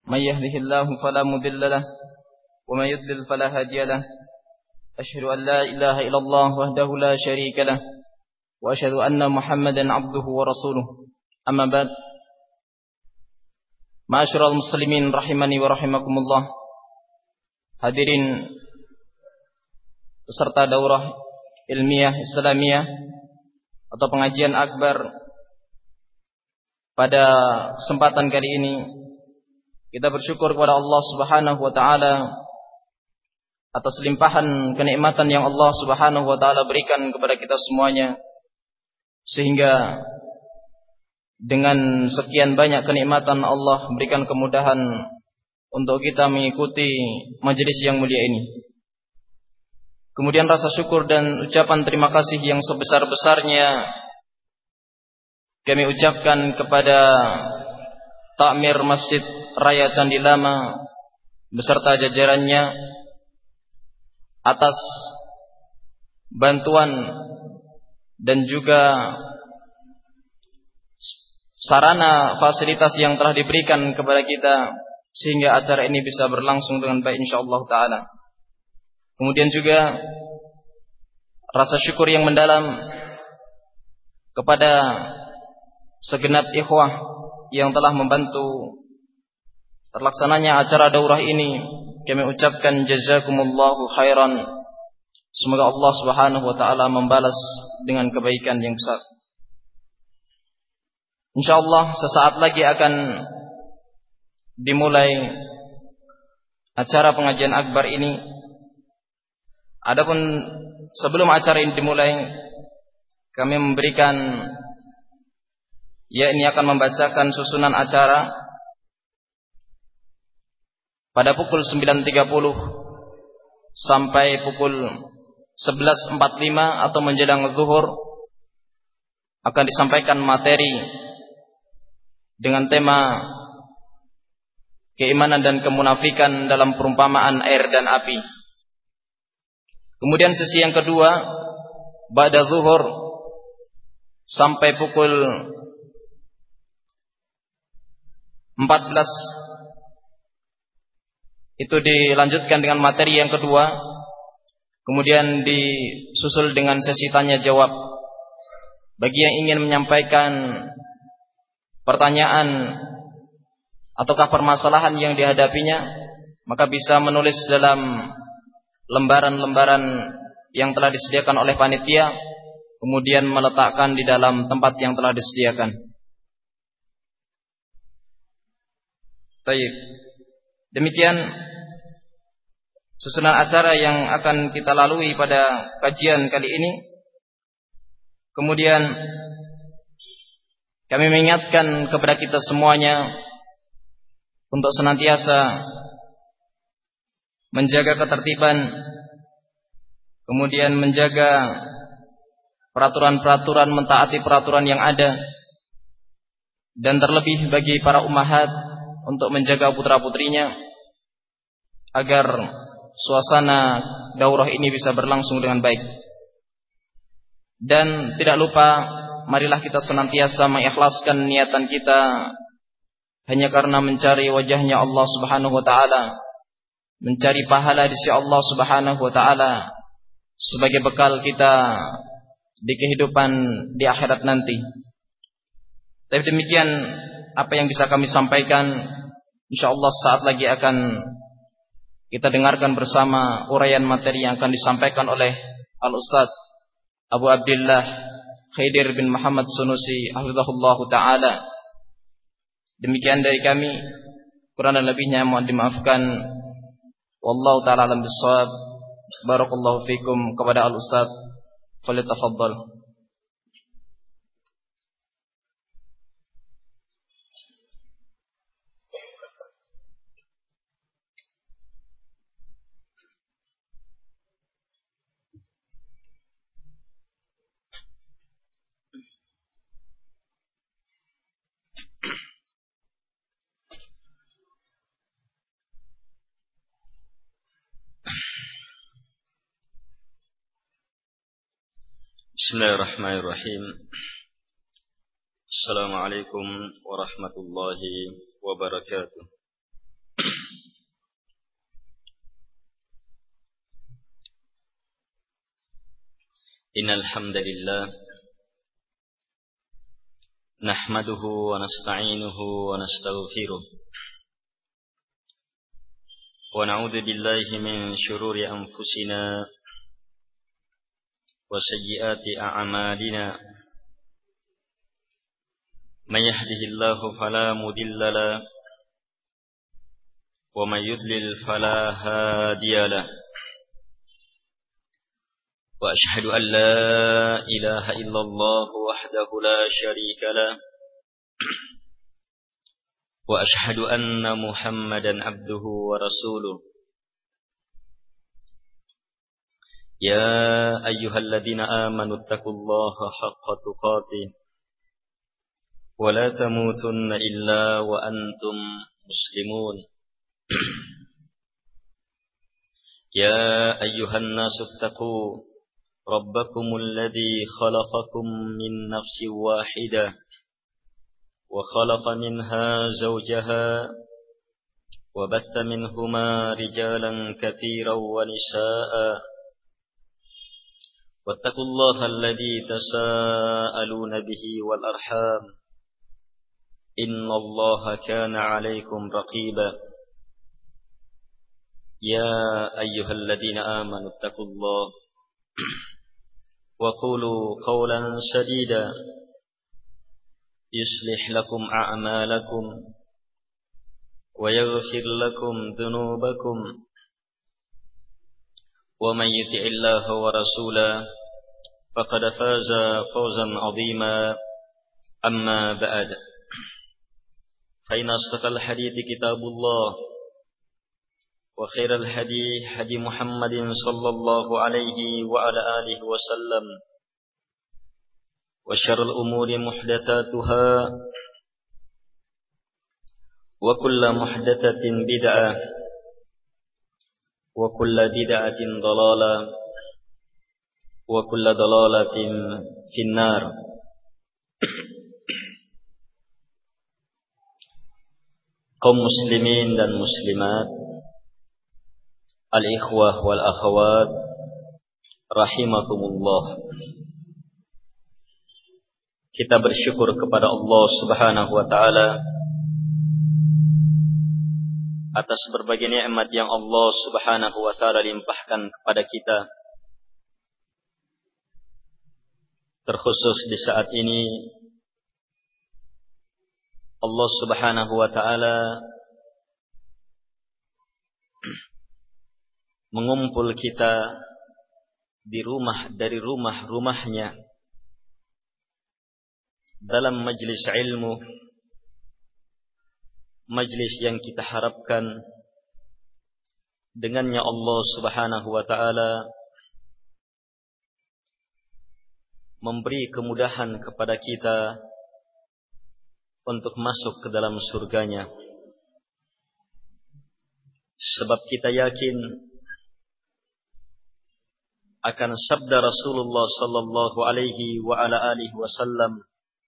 من يهده الله فلا مضل له ومن يضلل فلا هادي له أشهد أن لا إله إلا الله وحده لا شريك له وأشهد أن محمدا عبده ورسوله أما بعد Ma'asyiral muslimin rahimani wa rahimakumullah. Hadirin peserta daurah ilmiah Islamiyah atau pengajian akbar, pada kesempatan kali ini kita bersyukur kepada Allah Subhanahu wa taala atas limpahan kenikmatan yang Allah Subhanahu wa taala berikan kepada kita semuanya, sehingga dengan sekian banyak kenikmatan Allah berikan kemudahan untuk kita mengikuti majelis yang mulia ini. Kemudian rasa syukur dan ucapan terima kasih yang sebesar-besarnya kami ucapkan kepada Takmir Masjid Raya Candi Lama beserta jajarannya atas bantuan dan juga sarana fasilitas yang telah diberikan kepada kita sehingga acara ini bisa berlangsung dengan baik insyaallah taala. Kemudian juga rasa syukur yang mendalam kepada segenap ikhwah yang telah membantu terlaksananya acara daurah ini. Kami ucapkan jazakumullahu khairan. Semoga Allah Subhanahu wa taala membalas dengan kebaikan yang besar. InsyaAllah sesaat lagi akan dimulai acara pengajian akbar ini. Adapun sebelum acara ini dimulai, kami memberikan, ini akan membacakan susunan acara pada pukul 9.30 sampai pukul 11.45 atau menjelang zuhur akan disampaikan materi dengan tema keimanan dan kemunafikan dalam perumpamaan air dan api. Kemudian sesi yang kedua ba'da zuhur sampai pukul 14 itu dilanjutkan dengan materi yang kedua. Kemudian disusul dengan sesi tanya jawab. Bagi yang ingin menyampaikan pertanyaan ataukah permasalahan yang dihadapinya, maka bisa menulis dalam lembaran-lembaran yang telah disediakan oleh panitia, kemudian meletakkan di dalam tempat yang telah disediakan. Baik. Demikian susunan acara yang akan kita lalui pada kajian kali ini. Kemudian kami mengingatkan kepada kita semuanya untuk senantiasa menjaga ketertiban, kemudian menjaga peraturan-peraturan, mentaati peraturan yang ada, dan terlebih bagi para ummahat untuk menjaga putra-putrinya agar suasana daurah ini bisa berlangsung dengan baik. Dan tidak lupa, marilah kita senantiasa mengikhlaskan niatan kita hanya karena mencari wajahnya Allah Subhanahu wa taala, mencari pahala di sisi Allah Subhanahu wa taala sebagai bekal kita di kehidupan di akhirat nanti. Tapi demikian apa yang bisa kami sampaikan. InsyaAllah saat lagi akan kita dengarkan bersama uraian materi yang akan disampaikan oleh Al-Ustaz Abu Abdullah Khidir bin Muhammad Sunusi hafizahullahu ta'ala. Demikian dari kami, kurang dan lebihnya mohon dimaafkan. Wallahu ta'ala alam bisawab. Barakallahu fikum. Kepada Al-Ustaz, falyatafaddal. Bismillahirrahmanirrahim. Assalamualaikum warahmatullahi wabarakatuh. Innal hamdalillah nahmaduhu wa nasta'inuhu wa nastaghfiruh wa na'udzu billahi min shururi anfusina wa sayyiati a'malina may yahdihillahu fala mudilla lahu wa may yudlil fala hadiya lahu وأشهد أن لا إله إلا الله وحده لا شريك له وأشهد أن محمدا عبده ورسوله يا أيها الذين آمنوا اتقوا الله حق تقاته ولا تموتن إلا وأنتم مسلمون يا أيها الناس اتقوا ربكم الذي خلقكم من نفس واحدة وخلق منها زوجها وبث منهما رجالا كثيرا ونساء واتقوا الله الذي تساءلون به والأرحام إن الله كان عليكم رقيبا يا أيها الذين آمنوا اتقوا الله وقولوا قولا سديدا يصلح لكم أعمالكم ويغفر لكم ذنوبكم ومن يطع الله ورسوله فقد فاز فوزا عظيما أما بعد فإن أصدق الحديث كتاب الله وخير الهدي هدي محمد صلى الله عليه وعلى آله وسلم وشر الأمور محدثاتها وكل محدثة بدعة وكل بدعة ضلالة وكل ضلالة في النار. Kaum muslimin dan muslimat, al-ikhwah wal akhawat rahimakumullah. Kita bersyukur kepada Allah Subhanahu wa taala atas berbagai nikmat yang Allah Subhanahu wa taala limpahkan kepada kita. Terkhusus di saat ini Allah Subhanahu wa taala mengumpul kita di rumah dari rumah-rumahnya dalam majlis ilmu, majlis yang kita harapkan dengannya Allah Subhanahu wa taala memberi kemudahan kepada kita untuk masuk ke dalam surganya. Sebab kita yakin akan sabda Rasulullah sallallahu alaihi wa ala alihi wasallam,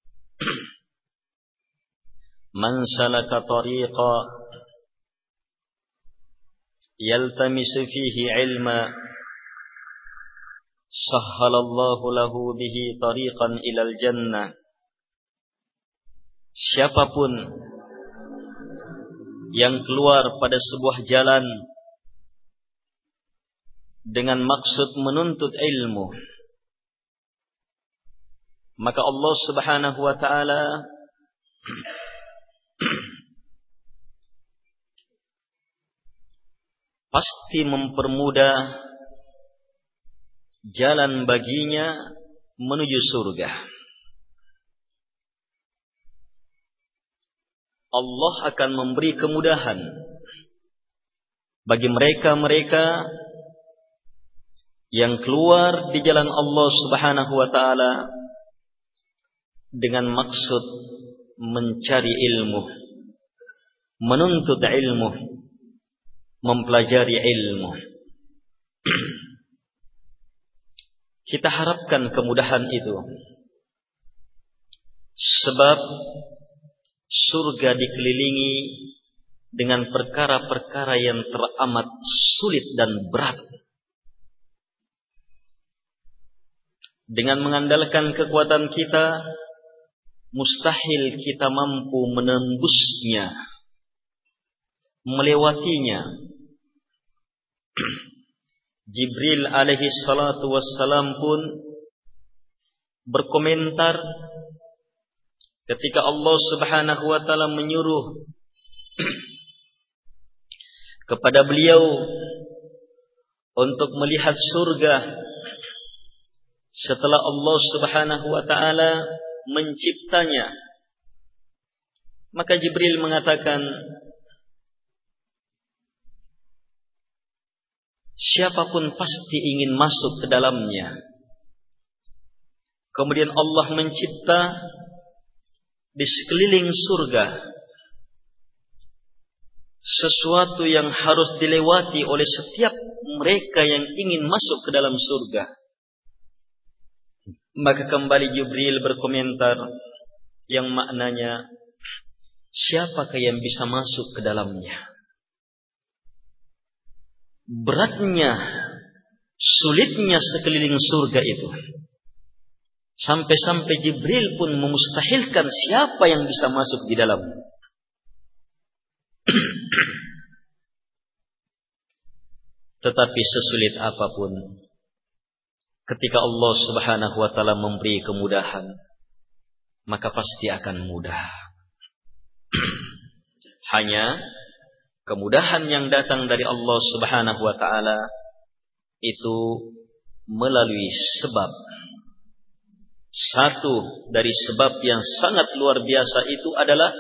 man salaka tariqa yaltamisu fihi ilma sahhalallahu lahu bihi tariqan ilal jannah. Siapapun yang keluar pada sebuah jalan dengan maksud menuntut ilmu, maka Allah Subhanahu wa taala pasti mempermudah jalan baginya menuju surga. Allah akan memberi kemudahan bagi mereka-mereka yang keluar di jalan Allah Subhanahu wa taala dengan maksud mencari ilmu, menuntut ilmu, mempelajari ilmu. Kita harapkan kemudahan itu, sebab surga dikelilingi dengan perkara-perkara yang teramat sulit dan berat. dengan mengandalkan kekuatan kita, mustahil kita mampu menembusnya, melewatinya. Jibril alaihi salatu wassalam pun berkomentar ketika Allah Subhanahu wa taala menyuruh kepada beliau untuk melihat surga setelah Allah Subhanahu wa taala menciptanya. Maka Jibril mengatakan, siapapun pasti ingin masuk ke dalamnya. Kemudian Allah mencipta di sekeliling surga sesuatu yang harus dilewati oleh setiap mereka yang ingin masuk ke dalam surga. Maka kembali Jibril berkomentar yang maknanya, siapakah yang bisa masuk ke dalamnya? Beratnya, sulitnya sekeliling surga itu. Sampai-sampai Jibril pun memustahilkan siapa yang bisa masuk di dalam. Tetapi sesulit apapun, ketika Allah Subhanahu wa taala memberi kemudahan, maka pasti akan mudah. Hanya kemudahan yang datang dari Allah Subhanahu wa taala itu melalui sebab. Satu dari sebab yang sangat luar biasa itu adalah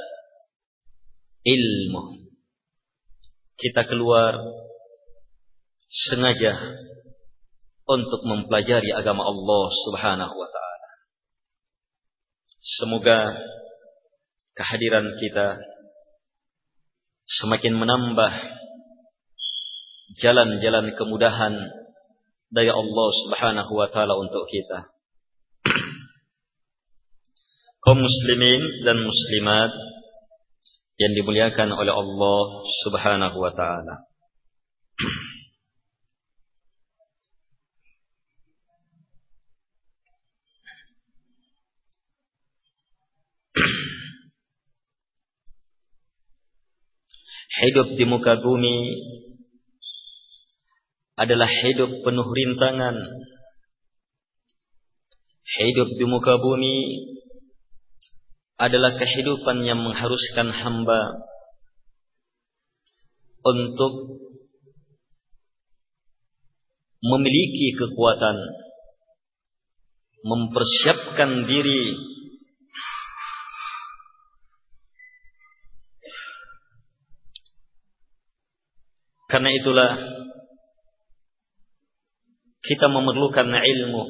ilmu. Kita keluar sengaja untuk mempelajari agama Allah Subhanahu wa taala. Semoga kehadiran kita semakin menambah jalan-jalan kemudahan dari Allah Subhanahu wa taala untuk kita. Kaum muslimin dan muslimat yang dimuliakan oleh Allah Subhanahu wa taala. Hidup di muka bumi adalah hidup penuh rintangan. Hidup di muka bumi adalah kehidupan yang mengharuskan hamba untuk memiliki kekuatan, mempersiapkan diri karena itulah kita memerlukan ilmu,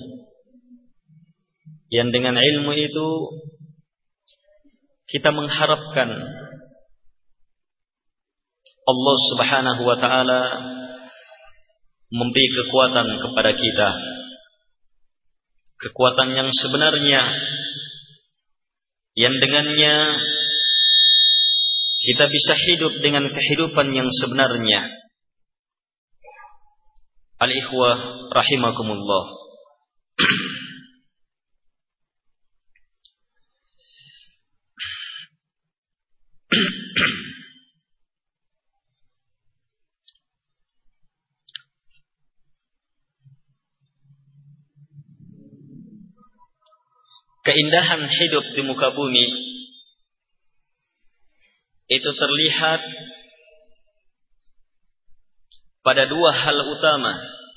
yang dengan ilmu itu kita mengharapkan Allah Subhanahu wa taala memberi kekuatan kepada kita, kekuatan yang sebenarnya, yang dengannya kita bisa hidup dengan kehidupan yang sebenarnya. Al-ikhwah rahimakumullah. Keindahan hidup di muka bumi itu terlihat pada dua hal utama.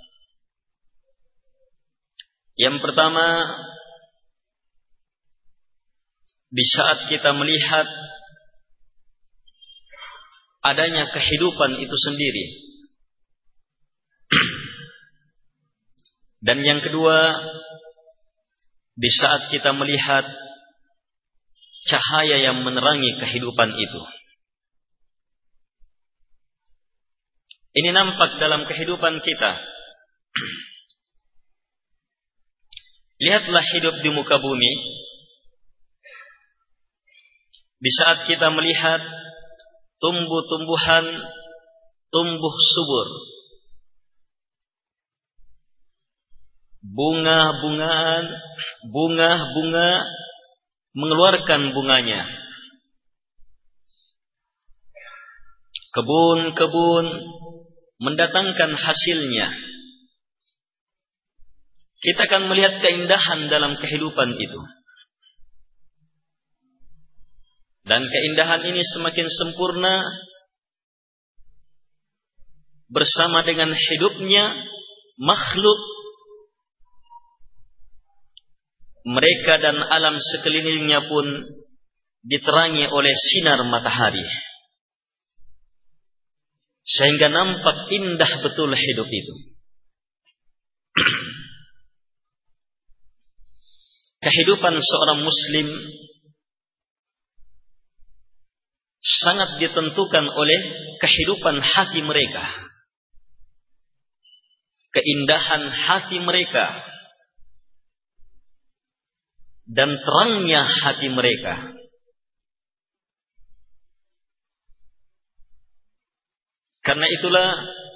Yang pertama, di saat kita melihat adanya kehidupan itu sendiri. Dan yang kedua, di saat kita melihat cahaya yang menerangi kehidupan itu. Ini nampak dalam kehidupan kita. Lihatlah hidup di muka bumi. Di saat kita melihat tumbuh-tumbuhan tumbuh subur, bunga mengeluarkan bunganya. Kebun-kebun mendatangkan hasilnya. Kita akan melihat keindahan dalam kehidupan itu. Dan keindahan ini semakin sempurna bersama dengan hidupnya makhluk. Mereka dan alam sekelilingnya pun diterangi oleh sinar matahari. Sehingga nampak indah betul hidup itu. Kehidupan seorang muslim sangat ditentukan oleh kehidupan hati mereka. Keindahan hati mereka dan terangnya hati mereka. Karena itulah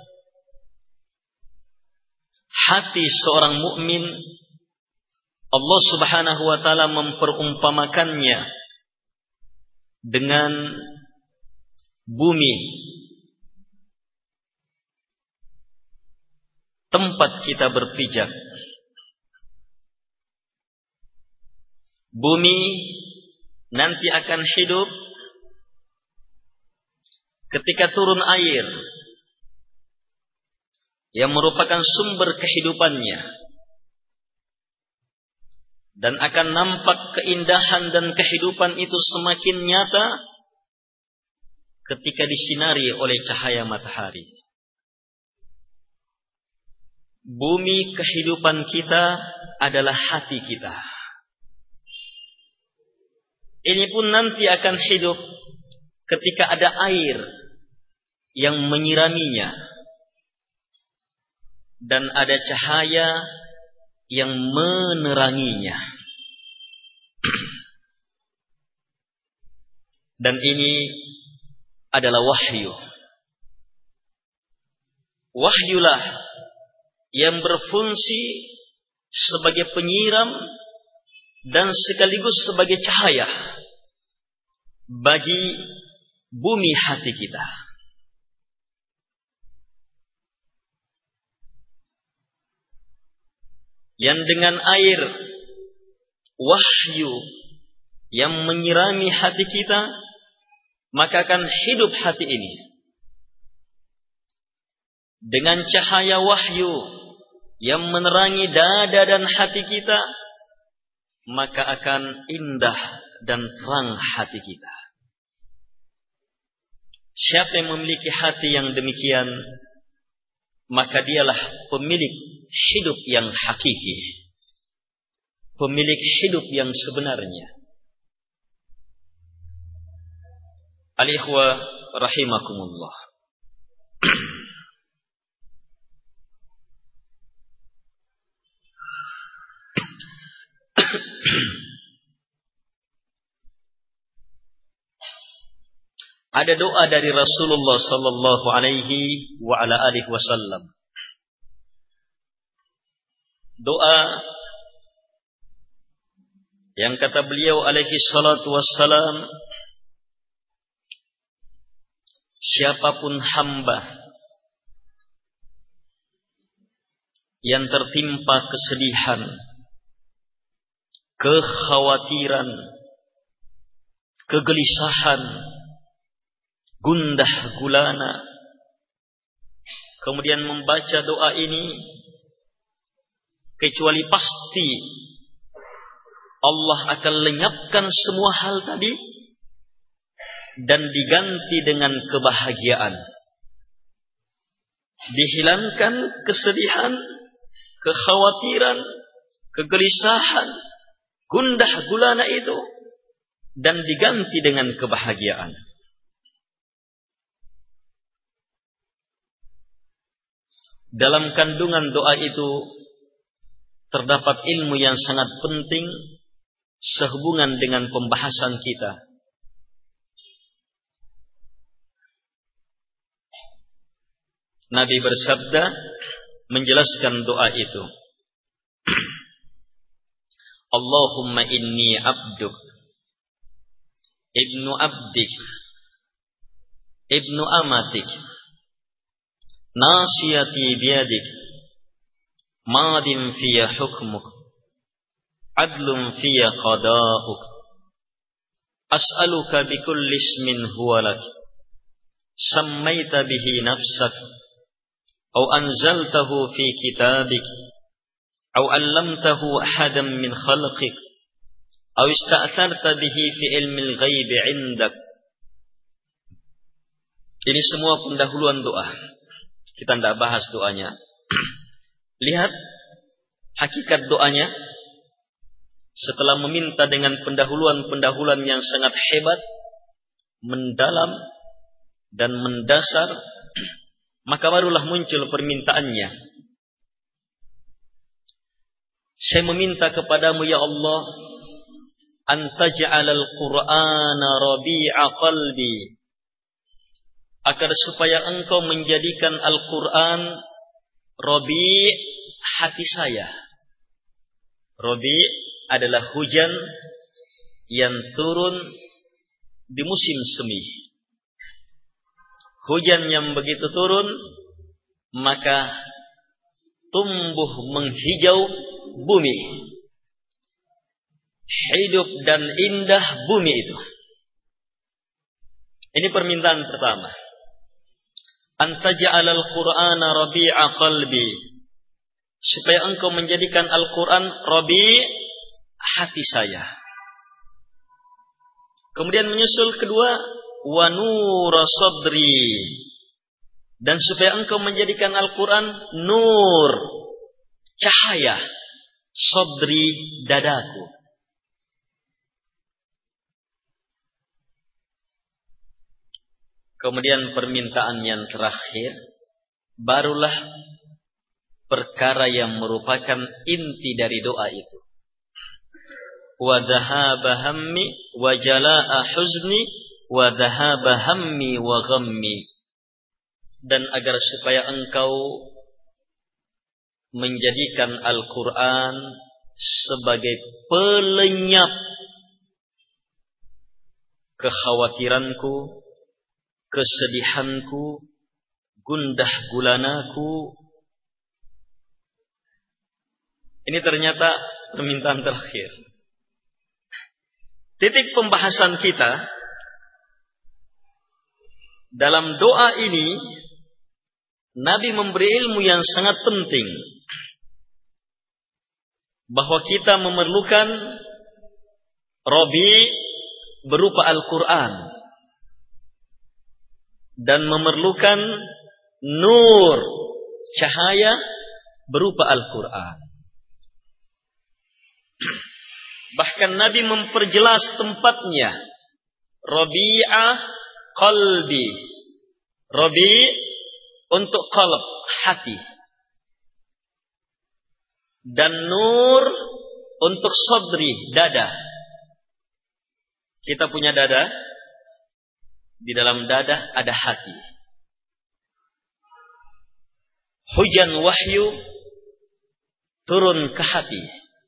hati seorang mukmin Allah Subhanahu wa taala memperumpamakannya dengan bumi, tempat kita berpijak. Bumi nanti akan hidup ketika turun air yang merupakan sumber kehidupannya, dan akan nampak keindahan dan kehidupan itu semakin nyata ketika disinari oleh cahaya matahari. Bumi kehidupan kita adalah hati kita. Ini pun nanti akan hidup ketika ada air yang menyiraminya dan ada cahaya yang meneranginya. Dan ini adalah wahyu. Wahyulah yang berfungsi sebagai penyiram dan sekaligus sebagai cahaya bagi bumi hati kita. Yang dengan air wahyu yang menyirami hati kita, maka akan hidup hati ini. Dengan cahaya wahyu yang menerangi dada dan hati kita, maka akan indah dan terang hati kita. Siapa yang memiliki hati yang demikian, maka dialah pemilik hidup yang hakiki, pemilik hidup yang sebenarnya. Al-ikhwa rahimakumullah. Ada doa dari Rasulullah sallallahu alaihi wa ala alihi wasallam. Doa yang kata beliau alaihi salatu wassalam, siapapun hamba yang tertimpa kesedihan, kekhawatiran, kegelisahan, gundah gulana, kemudian membaca doa ini, kecuali pasti Allah akan lenyapkan semua hal tadi dan diganti dengan kebahagiaan. Dihilangkan kesedihan, kekhawatiran, kegelisahan, gundah gulana itu dan diganti dengan kebahagiaan. Dalam kandungan doa itu terdapat ilmu yang sangat penting sehubungan dengan pembahasan kita. Nabi bersabda menjelaskan doa itu, Allahumma inni abduk, ibnu abdik, ibnu amatik, nasiyati biyadik, madin fiyya hukmuk, adlun fiyya qada'uk, as'aluka bikulli ismin huwa lak, sammaita bihi nafsak, au anzaltahu fi kitabik, au allamtahu ahadan min khalqik, au ista'tharta bihi fi ilmil ghaibi indak. Ini semua pendahuluan doa. Kita tidak bahas doanya. Lihat hakikat doanya. Setelah meminta dengan pendahuluan-pendahuluan yang sangat hebat, mendalam dan mendasar, maka barulah muncul permintaannya. Saya meminta kepadamu ya Allah, antaj'alal Qur'ana rabi'a qalbi, agar supaya engkau menjadikan Al-Quran rabi' hati saya. Rabi' adalah hujan yang turun di musim semi. Hujan yang begitu turun, maka tumbuh menghijau bumi. Hidup dan indah bumi itu. Ini permintaan pertama. Antaj'alal Qur'ana rabi'a qalbi, supaya engkau menjadikan Al-Quran rabi' hati saya. Kemudian menyusul kedua, wa nura sadri, dan supaya engkau menjadikan Al-Quran nur, cahaya, sadri, dadaku. Kemudian permintaan yang terakhir, barulah perkara yang merupakan inti dari doa itu. Wa dhahaba hammi wa jalaa huzni wa dhahaba hammi wa ghammi. Dan agar supaya engkau menjadikan Al-Quran sebagai pelenyap kekhawatiranku, kesedihanku, gundah gulanaku. Ini ternyata permintaan terakhir. Titik pembahasan kita dalam doa ini, Nabi memberi ilmu yang sangat penting, bahwa kita memerlukan rabi' berupa Al-Quran, dan memerlukan nur, cahaya berupa Al-Quran. Bahkan Nabi memperjelas tempatnya. Rabi'ah qalbi. Rabi' untuk qalb, hati. Dan nur untuk sadri, dada. Kita punya dada. Di dalam dada ada hati. Hujan wahyu turun ke hati.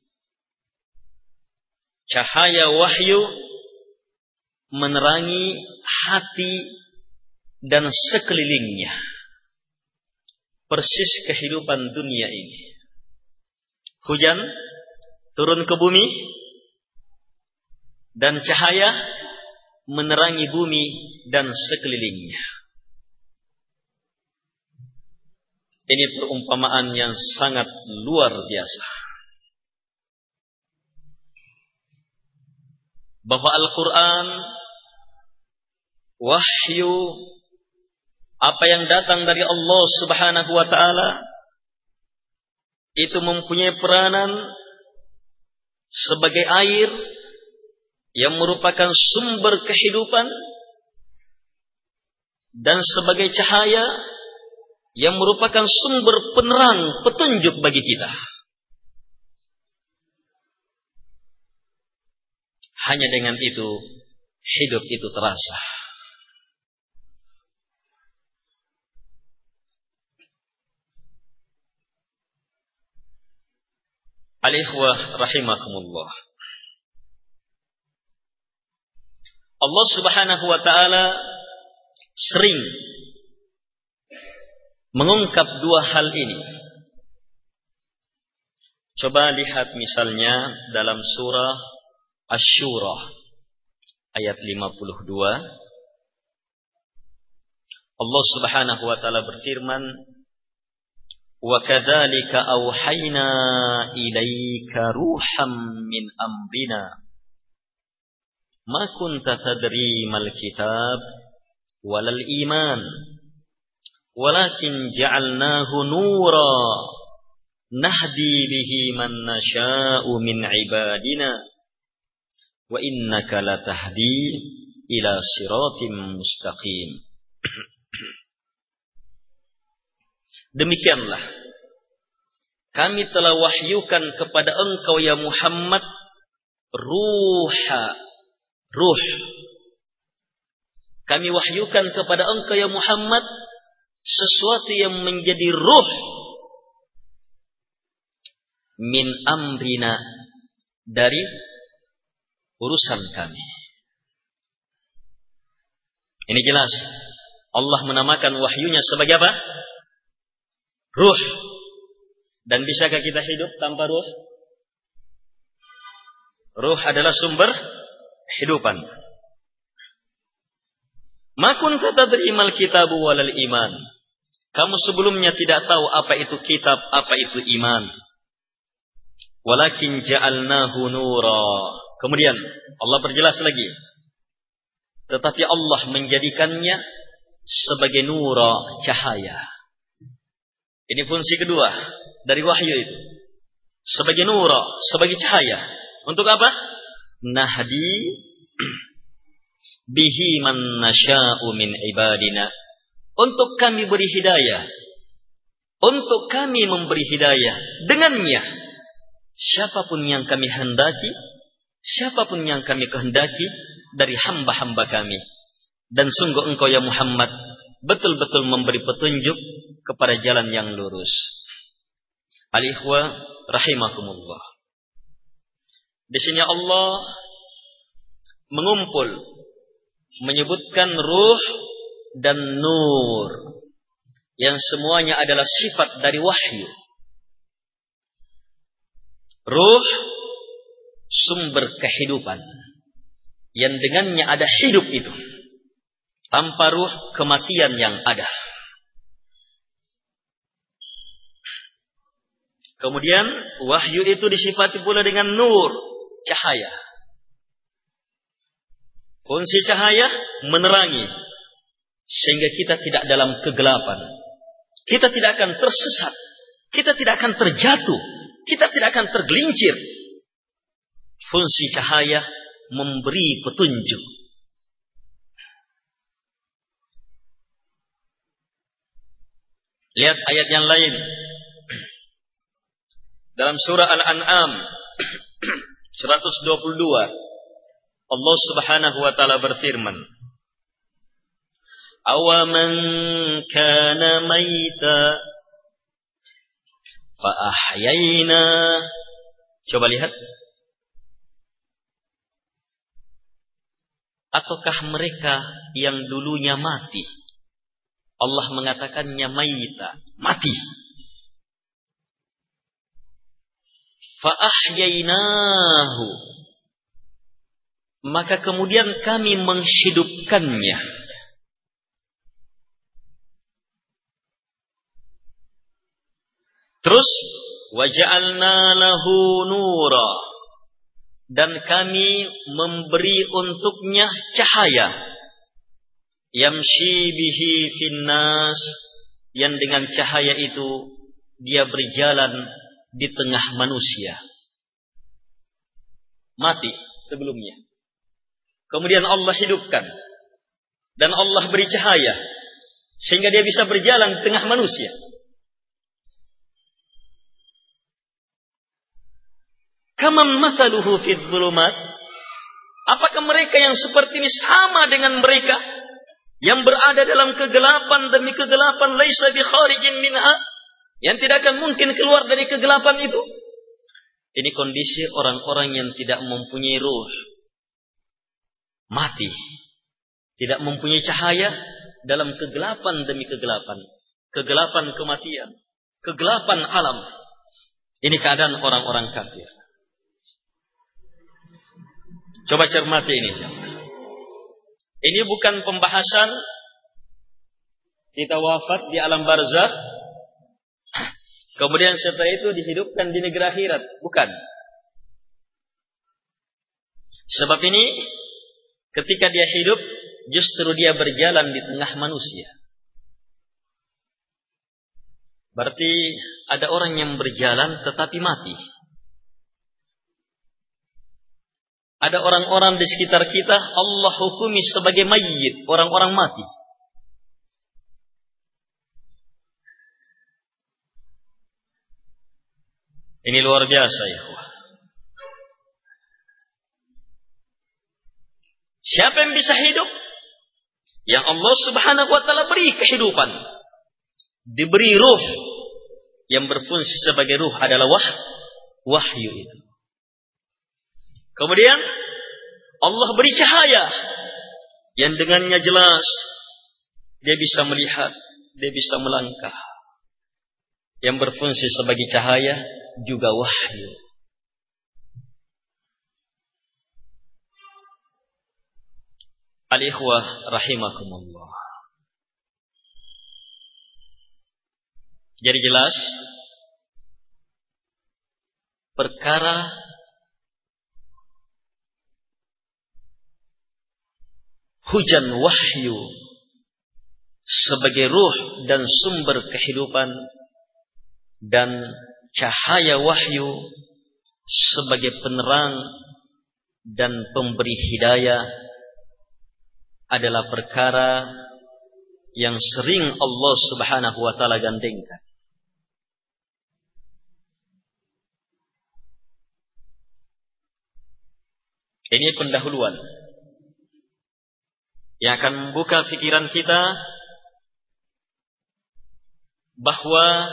Cahaya wahyu menerangi hati dan sekelilingnya. Persis kehidupan dunia ini. Hujan turun ke bumi dan cahaya menerangi bumi dan sekelilingnya. Ini perumpamaan yang sangat luar biasa. Bahwa Al-Quran, wahyu, apa yang datang dari Allah Subhanahu wa ta'ala, itu mempunyai peranan sebagai air yang merupakan sumber kehidupan, dan sebagai cahaya yang merupakan sumber penerang, petunjuk bagi kita. Hanya dengan itu hidup itu terasa. Al-ikhwah rahimakumullah. Allah Subhanahu wa taala sering mengungkap dua hal ini. Coba lihat misalnya dalam surah Asy-Syura ayat 52. Allah Subhanahu wa taala berfirman, "Wa kadzalika auhayna ilaika ruham min amrina ma kunta tadri mal kitab walal iman walakin ja'alnahu nura nahdi bihi man nasha'u min ibadina wa innaka latahdi ila siratim mustaqim." Demikianlah kami telah wahyukan kepada engkau ya Muhammad ruh. Kami wahyukan kepada engkau ya Muhammad sesuatu yang menjadi ruh min amrina, dari urusan kami. Ini jelas Allah menamakan wahyunya sebagai apa? Ruh. Dan bisakah kita hidup tanpa ruh? Ruh adalah sumber kehidupan. Ma kunta tadri mal kitabu walal iman. Kamu sebelumnya tidak tahu apa itu kitab, apa itu iman. Walakin ja'alnahu nura. Kemudian Allah perjelas lagi. Tetapi Allah menjadikannya sebagai nura, cahaya. Ini fungsi kedua dari wahyu itu. Sebagai nura, sebagai cahaya. Untuk apa? Nahdi bihi man nasha'u min ibadina. Untuk kami beri hidayah. Untuk kami memberi hidayah dengannya. Siapapun yang kami hendaki, siapapun yang kami kehendaki dari hamba-hamba kami. Dan sungguh engkau ya Muhammad betul-betul memberi petunjuk kepada jalan yang lurus. Al-ikhwah rahimakumullah. Di sini Allah mengumpul menyebutkan ruh dan nur yang semuanya adalah sifat dari wahyu. Ruh sumber kehidupan yang dengannya ada hidup itu. Tanpa ruh kematian yang ada. Kemudian wahyu itu disifati pula dengan nur, cahaya. Fungsi cahaya menerangi sehingga kita tidak dalam kegelapan. Kita tidak akan tersesat, kita tidak akan terjatuh, kita tidak akan tergelincir. Fungsi cahaya memberi petunjuk. Lihat ayat yang lain. Dalam surah Al-An'am 122 Allah Subhanahu wa taala berfirman, "Awaman kana maita fa ahyayna." Coba lihat. Ataukah mereka yang dulunya mati? Allah mengatakannya maita, mati. Fa ahyainahu, maka kemudian kami menghidupkannya. Terus waja'alna lahu nura, dan kami memberi untuknya cahaya. Yamshi bihi finnas, yang dengan cahaya itu dia berjalan di tengah manusia. Mati sebelumnya. Kemudian Allah hidupkan. Dan Allah beri cahaya. Sehingga dia bisa berjalan di tengah manusia. Kaman mathaluhu fid dhulumat. Apakah mereka yang seperti ini sama dengan mereka yang berada dalam kegelapan demi kegelapan, laisa bi kharijin minha, yang tidak akan mungkin keluar dari kegelapan itu? Ini kondisi orang-orang yang tidak mempunyai ruh. Mati. Tidak mempunyai cahaya dalam kegelapan demi kegelapan. Kegelapan kematian. Kegelapan alam. Ini keadaan orang-orang kafir. Coba cermati ini. Ini bukan pembahasan kita wafat di alam barzakh, kemudian setelah itu dihidupkan di negeri akhirat. Bukan. Sebab ini ketika dia hidup, justru dia berjalan di tengah manusia. Berarti ada orang yang berjalan tetapi mati. Ada orang-orang di sekitar kita Allah hukumi sebagai mayyit, orang-orang mati. Ini luar biasa ya. Siapa yang bisa hidup? Yang Allah Subhanahu wa taala beri kehidupan. Diberi ruh. Yang berfungsi sebagai ruh adalah wahyu itu. Kemudian Allah beri cahaya yang dengannya jelas dia bisa melihat, dia bisa melangkah. Yang berfungsi sebagai cahaya juga wahyu. Al-ikhwah rahimakumullah. Jadi jelas perkara hujan wahyu sebagai ruh dan sumber kehidupan dan cahaya wahyu sebagai penerang dan pemberi hidayah adalah perkara yang sering Allah Subhanahu wa taala gandengkan. Ini pendahuluan yang akan membuka pikiran kita bahwa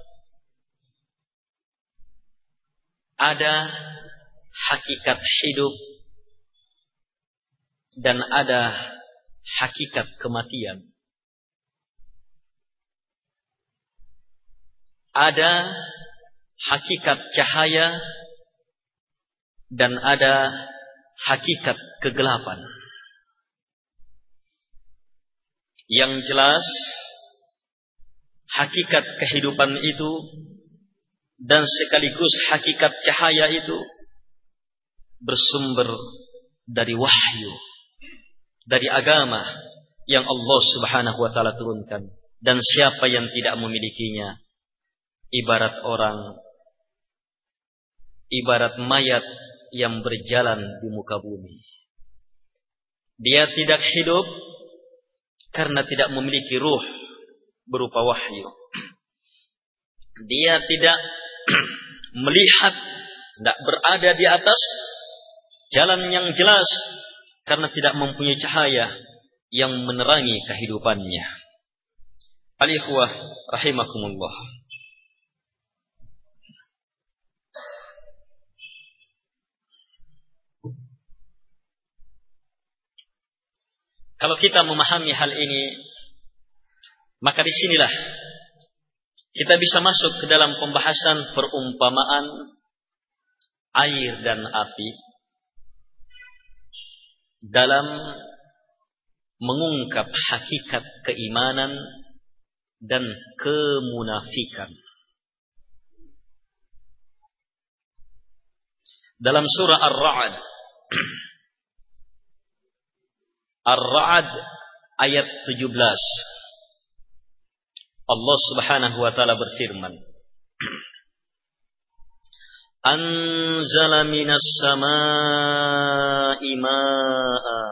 ada hakikat hidup dan ada hakikat kematian. Ada hakikat cahaya dan ada hakikat kegelapan. Yang jelas hakikat kehidupan itu dan sekaligus hakikat cahaya itu bersumber dari wahyu, dari agama yang Allah Subhanahu wa taala turunkan. Dan siapa yang tidak memilikinya ibarat mayat yang berjalan di muka bumi. Dia tidak hidup karena tidak memiliki ruh berupa wahyu. Dia tidak melihat, tidak berada di atas jalan yang jelas karena tidak mempunyai cahaya yang menerangi kehidupannya. Al-ikhwah rahimakumullah. Kalau kita memahami hal ini, maka disinilah kita bisa masuk ke dalam pembahasan perumpamaan air dan api dalam mengungkap hakikat keimanan dan kemunafikan. Dalam surah Ar-Ra'd Ar-Ra'd ayat 17 Allah Subhanahu wa taala berfirman, Anzala minas samaa'i maa'a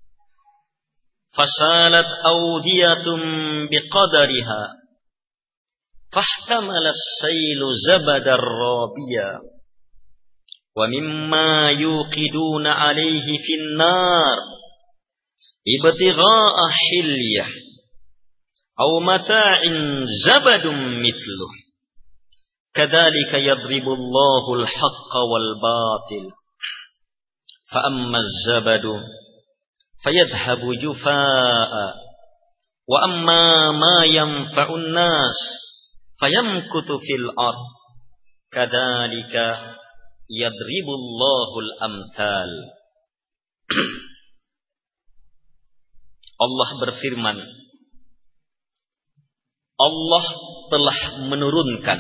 fasalat awdiyatum biqadariha fahtamala as-sailu zabadar rabiya wa mimma yuqiduna 'alaihi fin-nar ibtigha'a hilyah aw mata'in zabadun mithluh kadzalika yadribullahu al-haqqa wal batil. Fa amma az-zabadu fayadhhabu jufaa'a wa amma ma yanfa'un nas fayamkutu fil ard. Kadzalika yadribullahu al-amthal. Allah berfirman, Allah telah menurunkan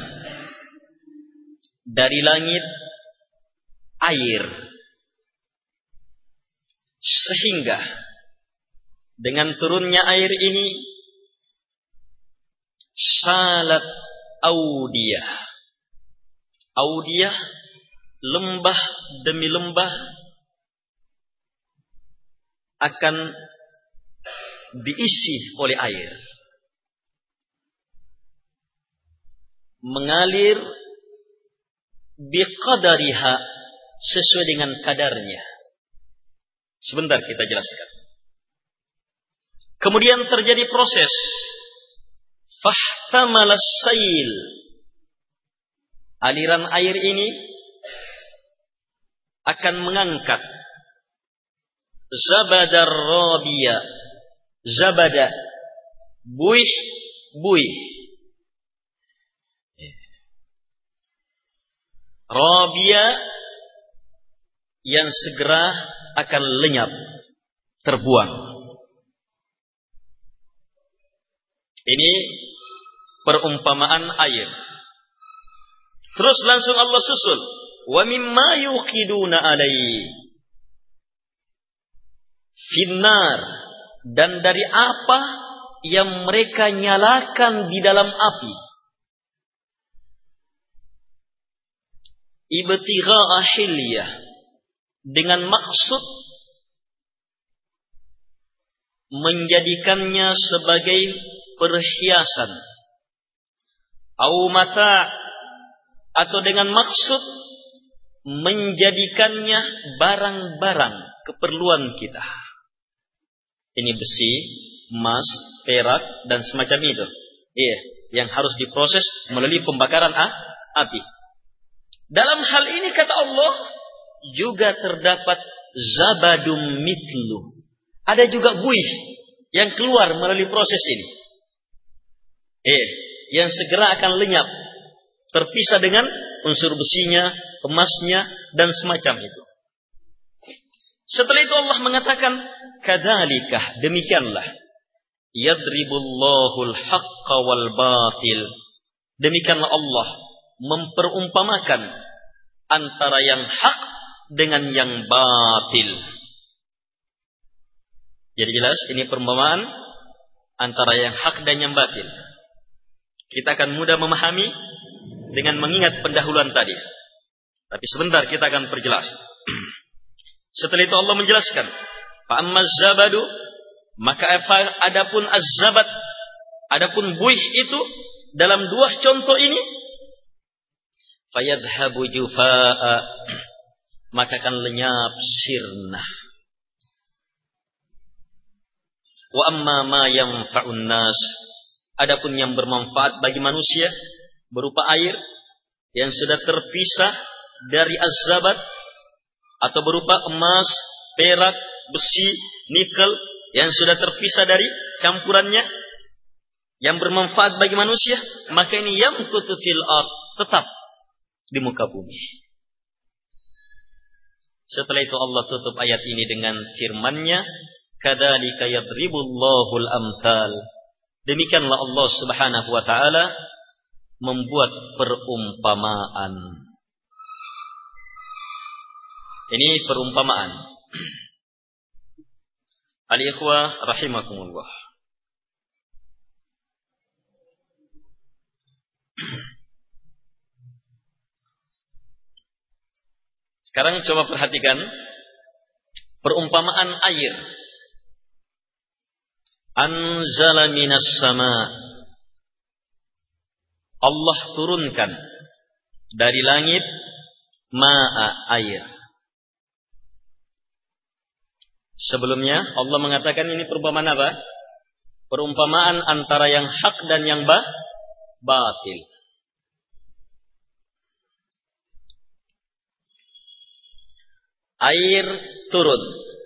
dari langit air, sehingga dengan turunnya air ini salat audiyah. Audiyah, lembah demi lembah akan diisi oleh air, mengalir biqadariha, sesuai dengan kadarnya. Sebentar kita jelaskan. Kemudian terjadi proses fahtamalas sail. Aliran air ini akan mengangkat zabadar rabiya, zabada, buih. Rabiya yang segera akan lenyap, terbuang. Ini perumpamaan air. Terus langsung Allah susul, wa mimma yuqiduna alaihi finnar, dan dari apa yang mereka nyalakan di dalam api. Ibtigha'a hilyah, dengan maksud menjadikannya sebagai perhiasan, au mata', atau dengan maksud menjadikannya barang-barang keperluan kita. Ini besi, emas, perak, dan semacam itu. Iya, yang harus diproses melalui pembakaran api. Dalam hal ini kata Allah, juga terdapat zabadum mitlu. Ada juga buih yang keluar melalui proses ini. Yang segera akan lenyap, terpisah dengan unsur besinya, emasnya, dan semacam itu. Setelah itu Allah mengatakan, kadzalika, demikianlah, yadribullahu al-haqqa wal batil. Demikianlah Allah memperumpamakan antara yang hak dengan yang batil. Jadi jelas ini perumpamaan antara yang hak dan yang batil. Kita akan mudah memahami dengan mengingat pendahuluan tadi. Tapi sebentar kita akan perjelas. Setelah itu Allah menjelaskan, fa ammaz zabadu, maka adapun az-zabat, adapun buih itu dalam dua contoh ini, fayadhhabu jufaa'a, maka akan lenyap sirna. Wa amma ma yanfa'un nas, adapun yang bermanfaat bagi manusia berupa air yang sudah terpisah dari az-zabat, atau berupa emas, perak, besi, nikel yang sudah terpisah dari campurannya, yang bermanfaat bagi manusia, maka ini yamkutu fil ard, tetap di muka bumi. Setelah itu Allah tutup ayat ini dengan firman-Nya, kadzalika yadribullahu al-amthal. Demikianlah Allah Subhanahu wa taala membuat perumpamaan. Ini perumpamaan. Al-ikhwah rahimakumullah. Sekarang coba perhatikan perumpamaan air. Anzala minas sama. Allah turunkan dari langit ma'a, air. Sebelumnya Allah mengatakan ini perumpamaan apa? Perumpamaan antara yang hak dan yang batil. air turun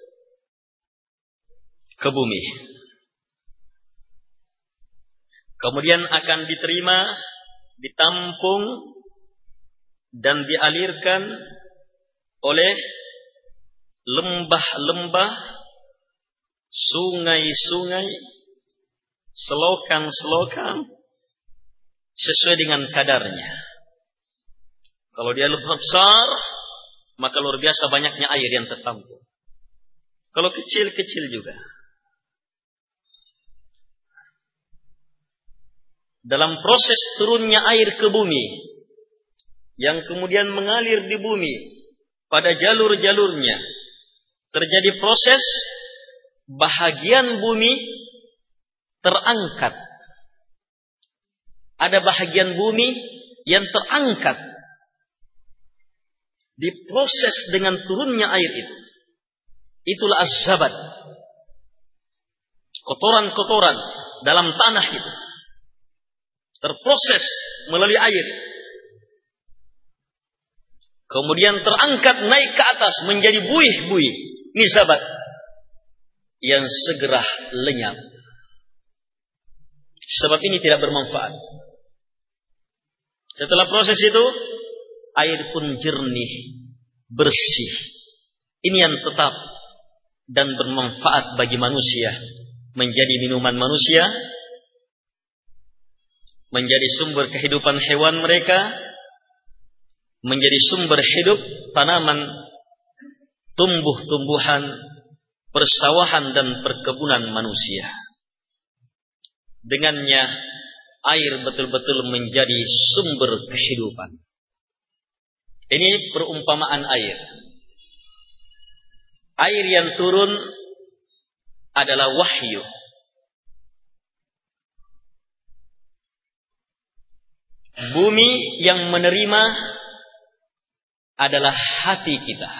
ke bumi. Kemudian akan diterima, ditampung, dan dialirkan oleh lembah-lembah, sungai-sungai, selokan-selokan, sesuai dengan kadarnya. Kalau dia lebih besar, maka luar biasa banyaknya air yang tertampung. Kalau kecil-kecil juga. Dalam proses turunnya air ke bumi, yang kemudian mengalir di bumi, pada jalur-jalurnya, terjadi proses bahagian bumi terangkat. Ada bahagian bumi yang terangkat, diproses dengan turunnya air itu. Itulah az-zabat. Kotoran-kotoran dalam tanah itu terproses melalui air. Kemudian terangkat naik ke atas menjadi buih-buih. Ini zabat yang segera lenyap. Sebab ini tidak bermanfaat. Setelah proses itu, air pun jernih, bersih. Ini yang tetap dan bermanfaat bagi manusia. Menjadi minuman manusia, menjadi sumber kehidupan hewan mereka, menjadi sumber hidup tanaman, tumbuh-tumbuhan, persawahan dan perkebunan manusia. Dengannya air betul-betul menjadi sumber kehidupan. Ini perumpamaan air. Air yang turun adalah wahyu. Bumi yang menerima adalah hati kita.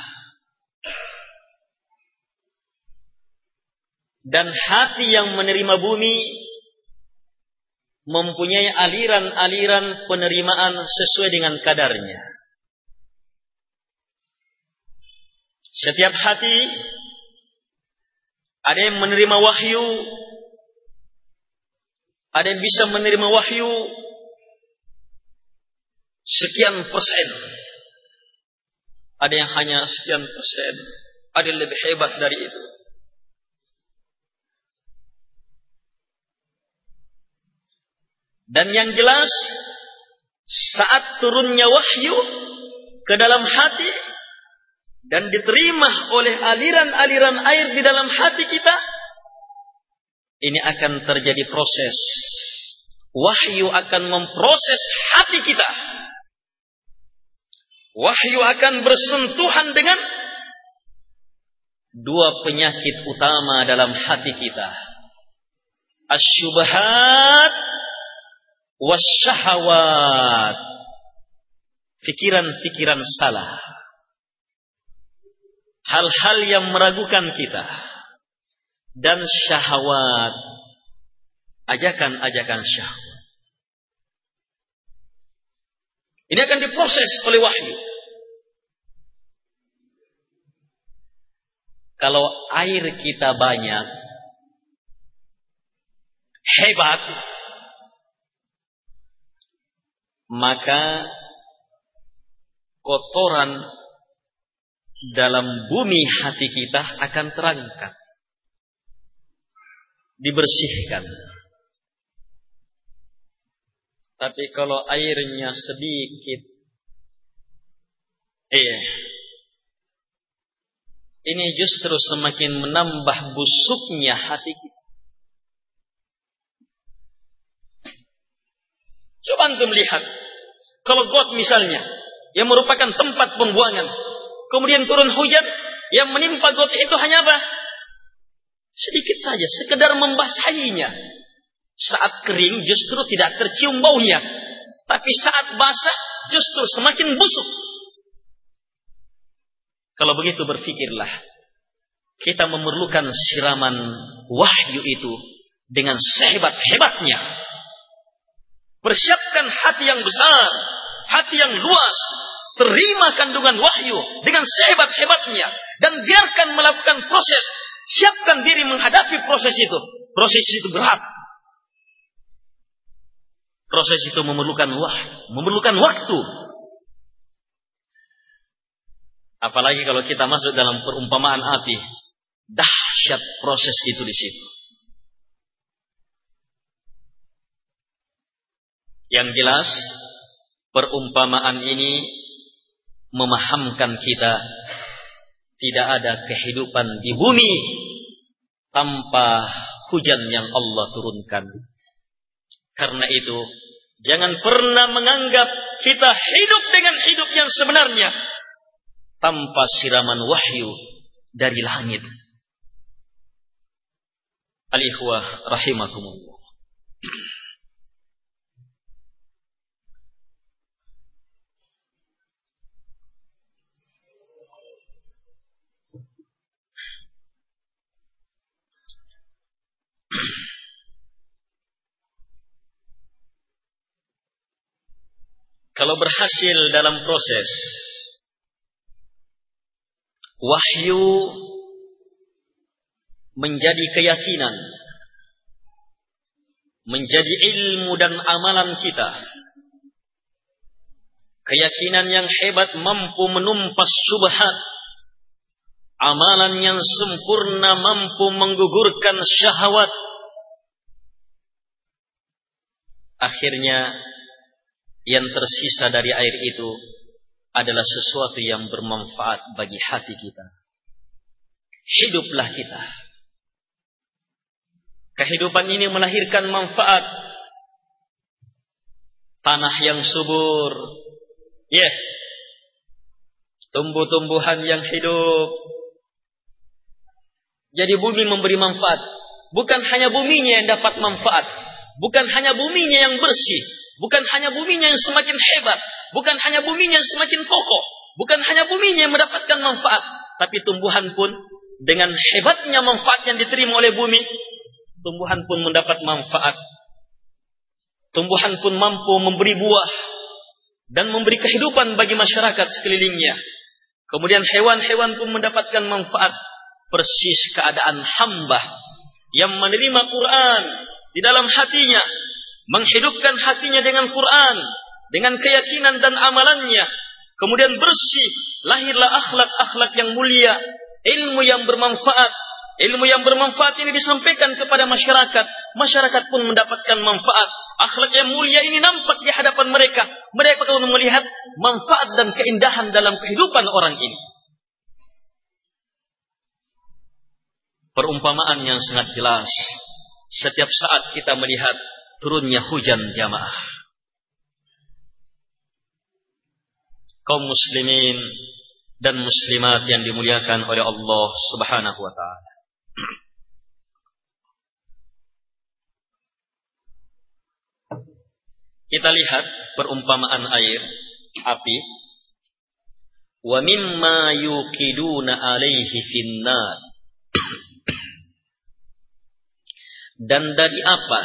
Dan hati yang menerima bumi mempunyai aliran-aliran penerimaan sesuai dengan kadarnya. Setiap hati ada yang menerima wahyu, ada yang bisa menerima wahyu sekian persen, ada yang hanya sekian persen, ada yang lebih hebat dari itu. Dan yang jelas, saat turunnya wahyu ke dalam hati dan diterima oleh aliran-aliran air di dalam hati kita, ini akan terjadi proses. Wahyu akan memproses hati kita. Wahyu akan bersentuhan dengan dua penyakit utama dalam hati kita. Asyubhat wasyahawat. Fikiran-fikiran salah. Hal-hal yang meragukan kita. Dan syahwat. Ajakan-ajakan syahwat. Ini akan diproses oleh wahyu. Kalau air kita banyak, hebat, maka kotoran dalam bumi hati kita akan terangkat, dibersihkan. Tapi kalau airnya sedikit, ini justru semakin menambah busuknya hati kita. Coba antum lihat, kalau got misalnya, yang merupakan tempat pembuangan, kemudian turun hujan, yang menimpa got itu hanya apa? Sedikit saja, sekedar membasahinya. Saat kering justru tidak tercium baunya, tapi saat basah justru semakin busuk. Kalau begitu berfikirlah, kita memerlukan siraman wahyu itu dengan sehebat-hebatnya. Persiapkan hati yang besar, hati yang luas, terima kandungan wahyu dengan sehebat-hebatnya dan biarkan melakukan proses. Siapkan diri menghadapi proses itu. Proses itu berat. Proses itu memerlukan waktu. Apalagi kalau kita masuk dalam perumpamaan api, dahsyat proses itu di situ. Yang jelas, perumpamaan ini memahamkan kita tidak ada kehidupan di bumi tanpa hujan yang Allah turunkan. Karena itu, jangan pernah menganggap kita hidup dengan hidup yang sebenarnya tanpa siraman wahyu dari langit. Al-ikhwah rahimakumullah. Kalau berhasil dalam proses wahyu menjadi keyakinan, menjadi ilmu dan amalan kita. Keyakinan yang hebat mampu menumpas syubhat. Amalan yang sempurna mampu menggugurkan syahwat. Akhirnya yang tersisa dari air itu adalah sesuatu yang bermanfaat bagi hati kita. Hiduplah kita. Kehidupan ini melahirkan manfaat. Tanah yang subur. Tumbuh-tumbuhan yang hidup. Jadi bumi memberi manfaat. Bukan hanya buminya yang dapat manfaat. Bukan hanya buminya yang bersih. Bukan hanya buminya yang semakin hebat. Bukan hanya buminya yang semakin kokoh. Bukan hanya buminya yang mendapatkan manfaat. Tapi tumbuhan pun dengan hebatnya manfaat yang diterima oleh bumi, tumbuhan pun mendapat manfaat. Tumbuhan pun mampu memberi buah dan memberi kehidupan bagi masyarakat sekelilingnya. Kemudian hewan-hewan pun mendapatkan manfaat. Persis keadaan hamba yang menerima Quran di dalam hatinya, menghidupkan hatinya dengan Quran, dengan keyakinan dan amalannya. Kemudian bersih, lahirlah akhlak-akhlak yang mulia, ilmu yang bermanfaat. Ilmu yang bermanfaat ini disampaikan kepada masyarakat. Masyarakat pun mendapatkan manfaat. Akhlak yang mulia ini nampak di hadapan mereka. Mereka akan melihat manfaat dan keindahan dalam kehidupan orang ini. Perumpamaan yang sangat jelas. Setiap saat kita melihat turunnya hujan jamaah. Kaum muslimin dan muslimat yang dimuliakan oleh Allah Subhanahu wa taala. Kita lihat perumpamaan air, api. Wa mimma yuqiduna alaihi finnar. Dan dari apa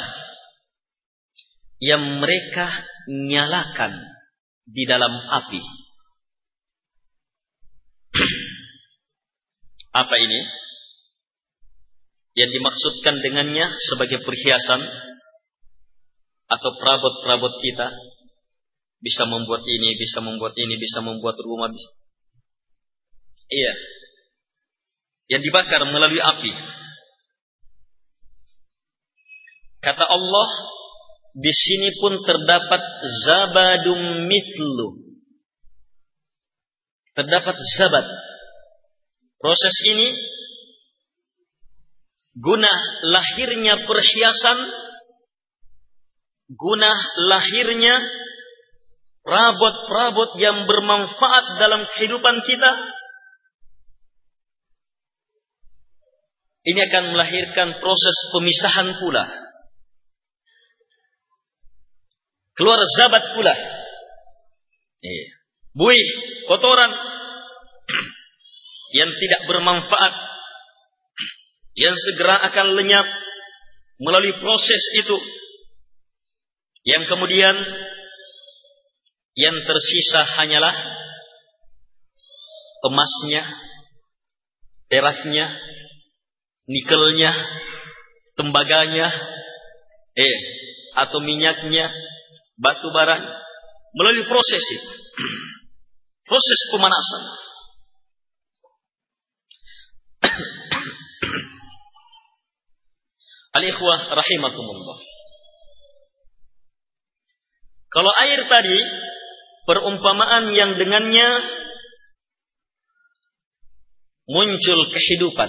yang mereka nyalakan di dalam api. Apa ini? Yang dimaksudkan dengannya sebagai perhiasan atau perabot-perabot kita. Bisa membuat ini, bisa membuat ini, bisa membuat rumah. Bisa. Iya. Yang dibakar melalui api. Kata Allah, di sini pun terdapat zabadum mithlu. Terdapat zabat. Proses ini guna lahirnya perhiasan, guna lahirnya perabot-perabot yang bermanfaat dalam kehidupan kita. Ini akan melahirkan proses pemisahan pula. Keluar zabat pula. Buih, kotoran yang tidak bermanfaat, yang segera akan lenyap melalui proses itu. Yang kemudian yang tersisa hanyalah emasnya, peraknya, nikelnya, tembaganya, atau minyaknya, batu bara, melalui proses itu. Proses pemanasan. Al-ikhwah rahimakumullah. Kalau air tadi, perumpamaan yang dengannya muncul kehidupan.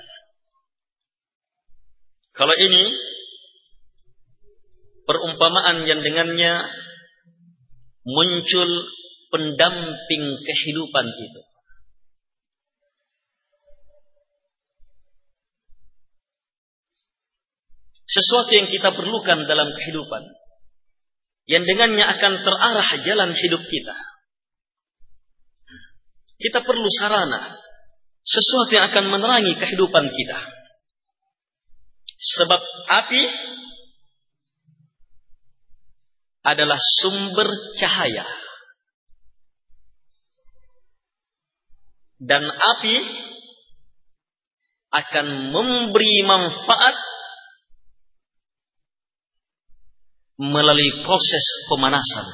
Kalau ini, perumpamaan yang dengannya muncul pendamping kehidupan itu. Sesuatu yang kita perlukan dalam kehidupan, yang dengannya akan terarah jalan hidup kita. Kita perlu sarana, sesuatu yang akan menerangi kehidupan kita. Sebab api adalah sumber cahaya. Dan api akan memberi manfaat melalui proses pemanasan.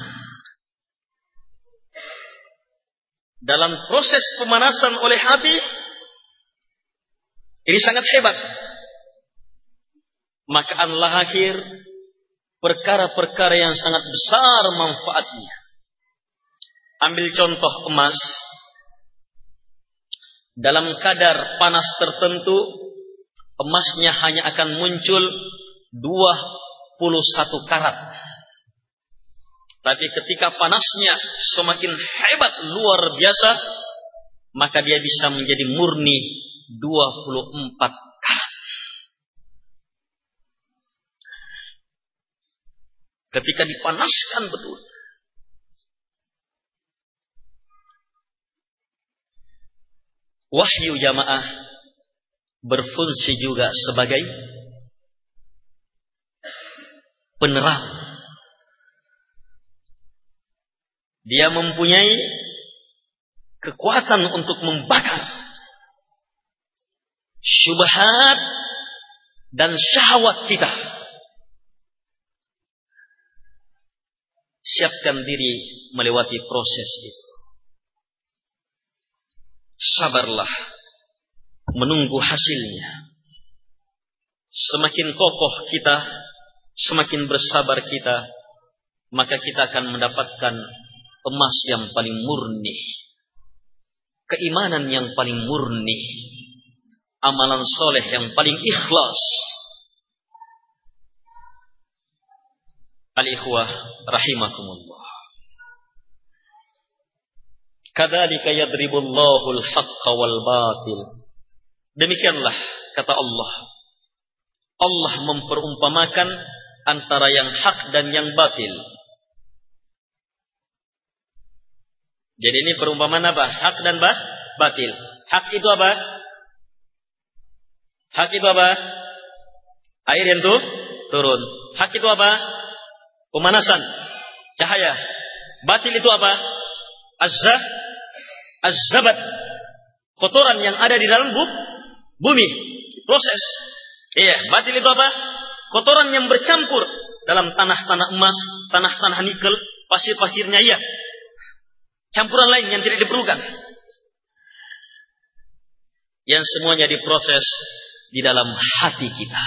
Dalam proses pemanasan oleh api, ini sangat hebat. Maka akan lahir perkara-perkara yang sangat besar manfaatnya. Ambil contoh emas. Dalam kadar panas tertentu, emasnya hanya akan muncul 21 karat. Tapi ketika panasnya semakin hebat, luar biasa, maka dia bisa menjadi murni 24 karat. Ketika dipanaskan betul. Wahyu jamaah berfungsi juga sebagai penerang. Dia mempunyai kekuatan untuk membakar syubhat dan syahwat kita. Siapkan diri melewati proses itu. Sabarlah menunggu hasilnya. Semakin kokoh kita, semakin bersabar kita, maka kita akan mendapatkan emas yang paling murni, keimanan yang paling murni, amalan soleh yang paling ikhlas. Al-ikhwah rahimakumullah. Kadzalika yadribullahu al-haqqa wal batil. Demikianlah kata Allah. Allah memperumpamakan antara yang hak dan yang batil. Jadi ini perumpamaan apa? Hak dan batil. Hak itu apa? Hak itu apa? Air yang turun. Hak itu apa? Pemanasan, cahaya. Batil itu apa? Az-zabat, kotoran yang ada di dalam bumi, proses. Batil itu apa? Kotoran yang bercampur dalam tanah-tanah emas, tanah-tanah nikel, pasir-pasirnya, campuran lain yang tidak diperlukan. Yang semuanya diproses di dalam hati kita.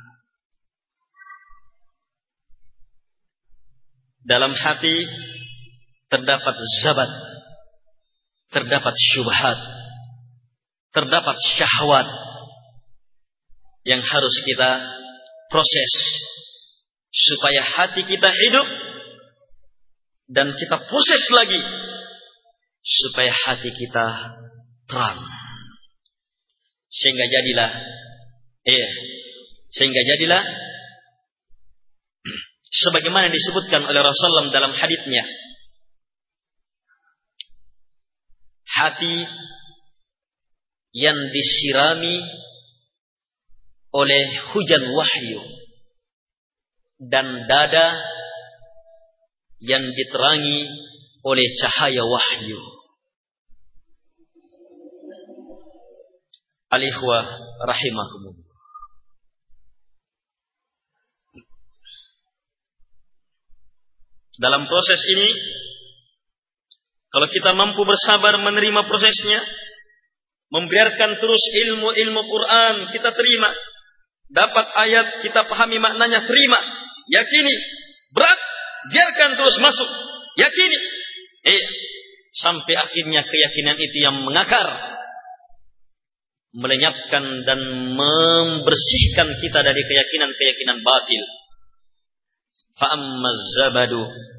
Dalam hati terdapat zabat, terdapat syubhat, terdapat syahwat yang harus kita proses supaya hati kita hidup, dan kita proses lagi supaya hati kita terang. Sehingga jadilah sebagaimana disebutkan oleh Rasulullah dalam haditsnya, hati yang disirami oleh hujan wahyu dan dada yang diterangi oleh cahaya wahyu. Al-ikhwah rahimakumullah. Dalam proses ini, kalau kita mampu bersabar menerima prosesnya, membiarkan terus ilmu-ilmu Quran kita terima, dapat ayat kita pahami maknanya, terima, yakini, berat, biarkan terus masuk, yakini, sampai akhirnya keyakinan itu yang mengakar, melenyapkan dan membersihkan kita dari keyakinan-keyakinan batil. Fa'ammaz zabadu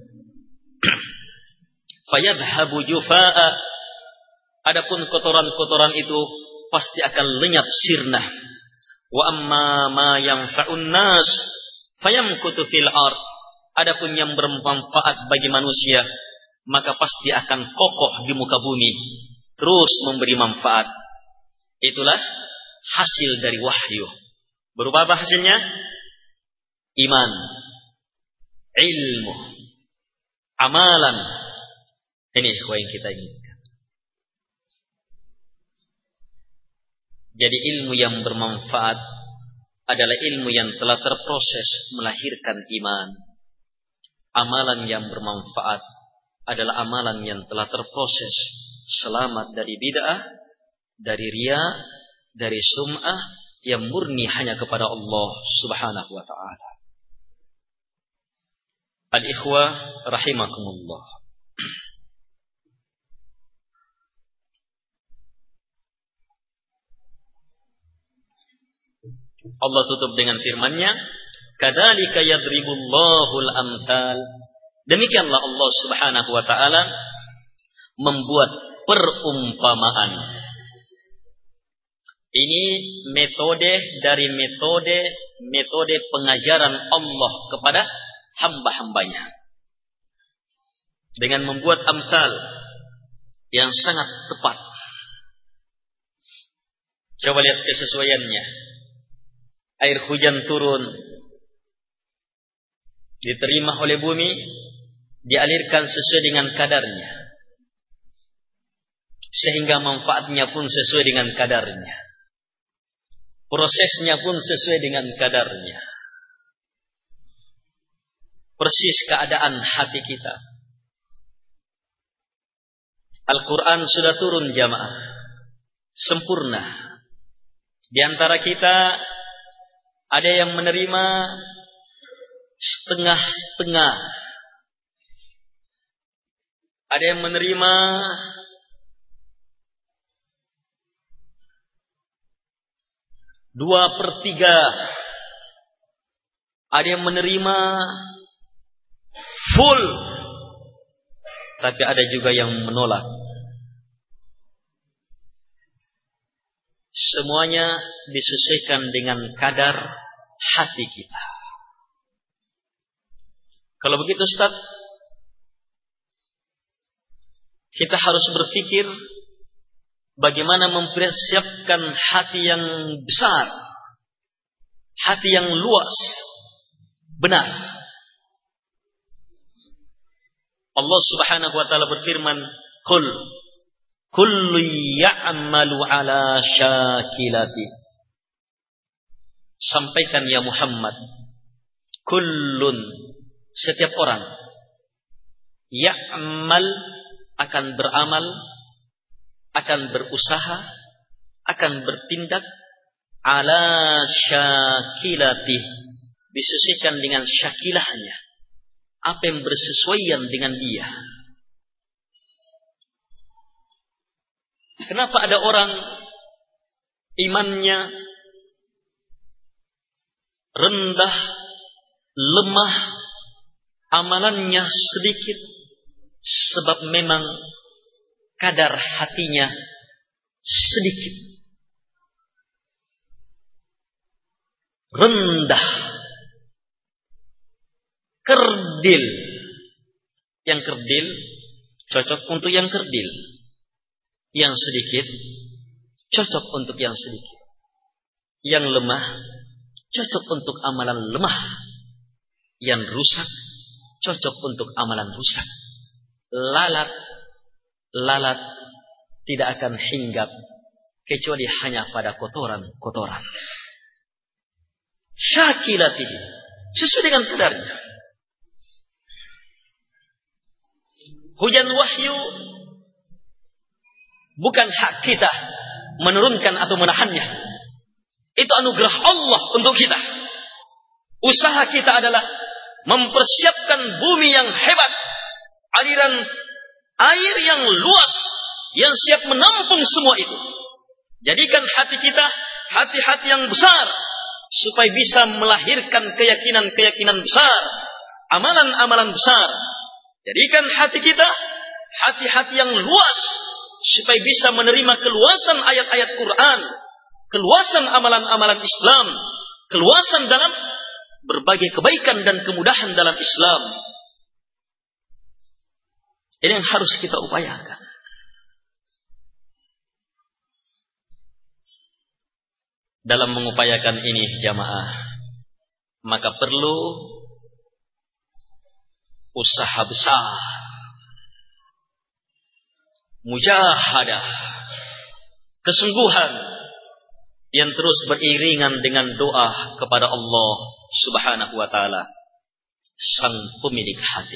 fayadhabu jufaa'a. Adapun kotoran-kotoran itu pasti akan lenyap sirna. Wa amma ma yanfa'un nas fayamkutu fil ard. Adapun yang bermanfaat bagi manusia, maka pasti akan kokoh di muka bumi, terus memberi manfaat. Itulah hasil dari wahyu. Berupa apa hasilnya? Iman, ilmu, amalan. Ini yang kita inginkan. Jadi ilmu yang bermanfaat adalah ilmu yang telah terproses melahirkan iman. Amalan yang bermanfaat adalah amalan yang telah terproses selamat dari bid'ah, dari riya, dari sum'ah, yang murni hanya kepada Allah Subhanahu wa ta'ala. Al-ikhwah rahimakumullah. Allah tutup dengan firman-Nya, kadzalika yadribullahul amthal. Demikianlah Allah Subhanahu wa taala membuat perumpamaan. Ini metode dari metode pengajaran Allah kepada hamba-hambanya. Dengan membuat amsal yang sangat tepat. Coba lihat kesesuaiannya. Air hujan turun, diterima oleh bumi, dialirkan sesuai dengan kadarnya, sehingga manfaatnya pun sesuai dengan kadarnya, prosesnya pun sesuai dengan kadarnya. Persis keadaan hati kita. Al-Quran sudah turun jamaah, sempurna. Di antara kita ada yang menerima setengah-setengah. Ada yang menerima dua per tiga. Ada yang menerima full. Tapi ada juga yang menolak. Semuanya disesuaikan dengan kadar hati kita. Kalau begitu Ustaz, kita harus berpikir bagaimana mempersiapkan hati yang besar, hati yang luas, benar. Allah Subhanahu wa taala berfirman, "Qul kullu ya'malu 'ala syakilati." Sampaikan ya Muhammad, kullun, setiap orang, ya'mal, akan beramal, akan berusaha, akan bertindak, ala syakilati, disesuaikan dengan syakilahnya, apa yang bersesuaian dengan dia. Kenapa ada orang imannya rendah, lemah, amalannya sedikit? Sebab memang kadar hatinya sedikit, rendah, kerdil. Yang kerdil cocok untuk yang kerdil, yang sedikit cocok untuk yang sedikit, yang lemah cocok untuk amalan lemah, yang rusak cocok untuk amalan rusak. Lalat tidak akan hinggap kecuali hanya pada kotoran-kotoran. Syakilatihi, sesuai dengan kadarnya. Hujan wahyu bukan hak kita menurunkan atau menahannya. Itu anugerah Allah untuk kita. Usaha kita adalah mempersiapkan bumi yang hebat, aliran air yang luas, yang siap menampung semua itu. Jadikan hati kita hati-hati yang besar, supaya bisa melahirkan keyakinan-keyakinan besar, amalan-amalan besar. Jadikan hati kita hati-hati yang luas, supaya bisa menerima keluasan ayat-ayat Quran, keluasan amalan-amalan Islam, keluasan dalam berbagai kebaikan dan kemudahan dalam Islam. Ini yang harus kita upayakan. Dalam mengupayakan ini jamaah, maka perlu usaha besar, mujahadah, kesungguhan yang terus beriringan dengan doa kepada Allah Subhanahu wa taala, sang pemilik hati.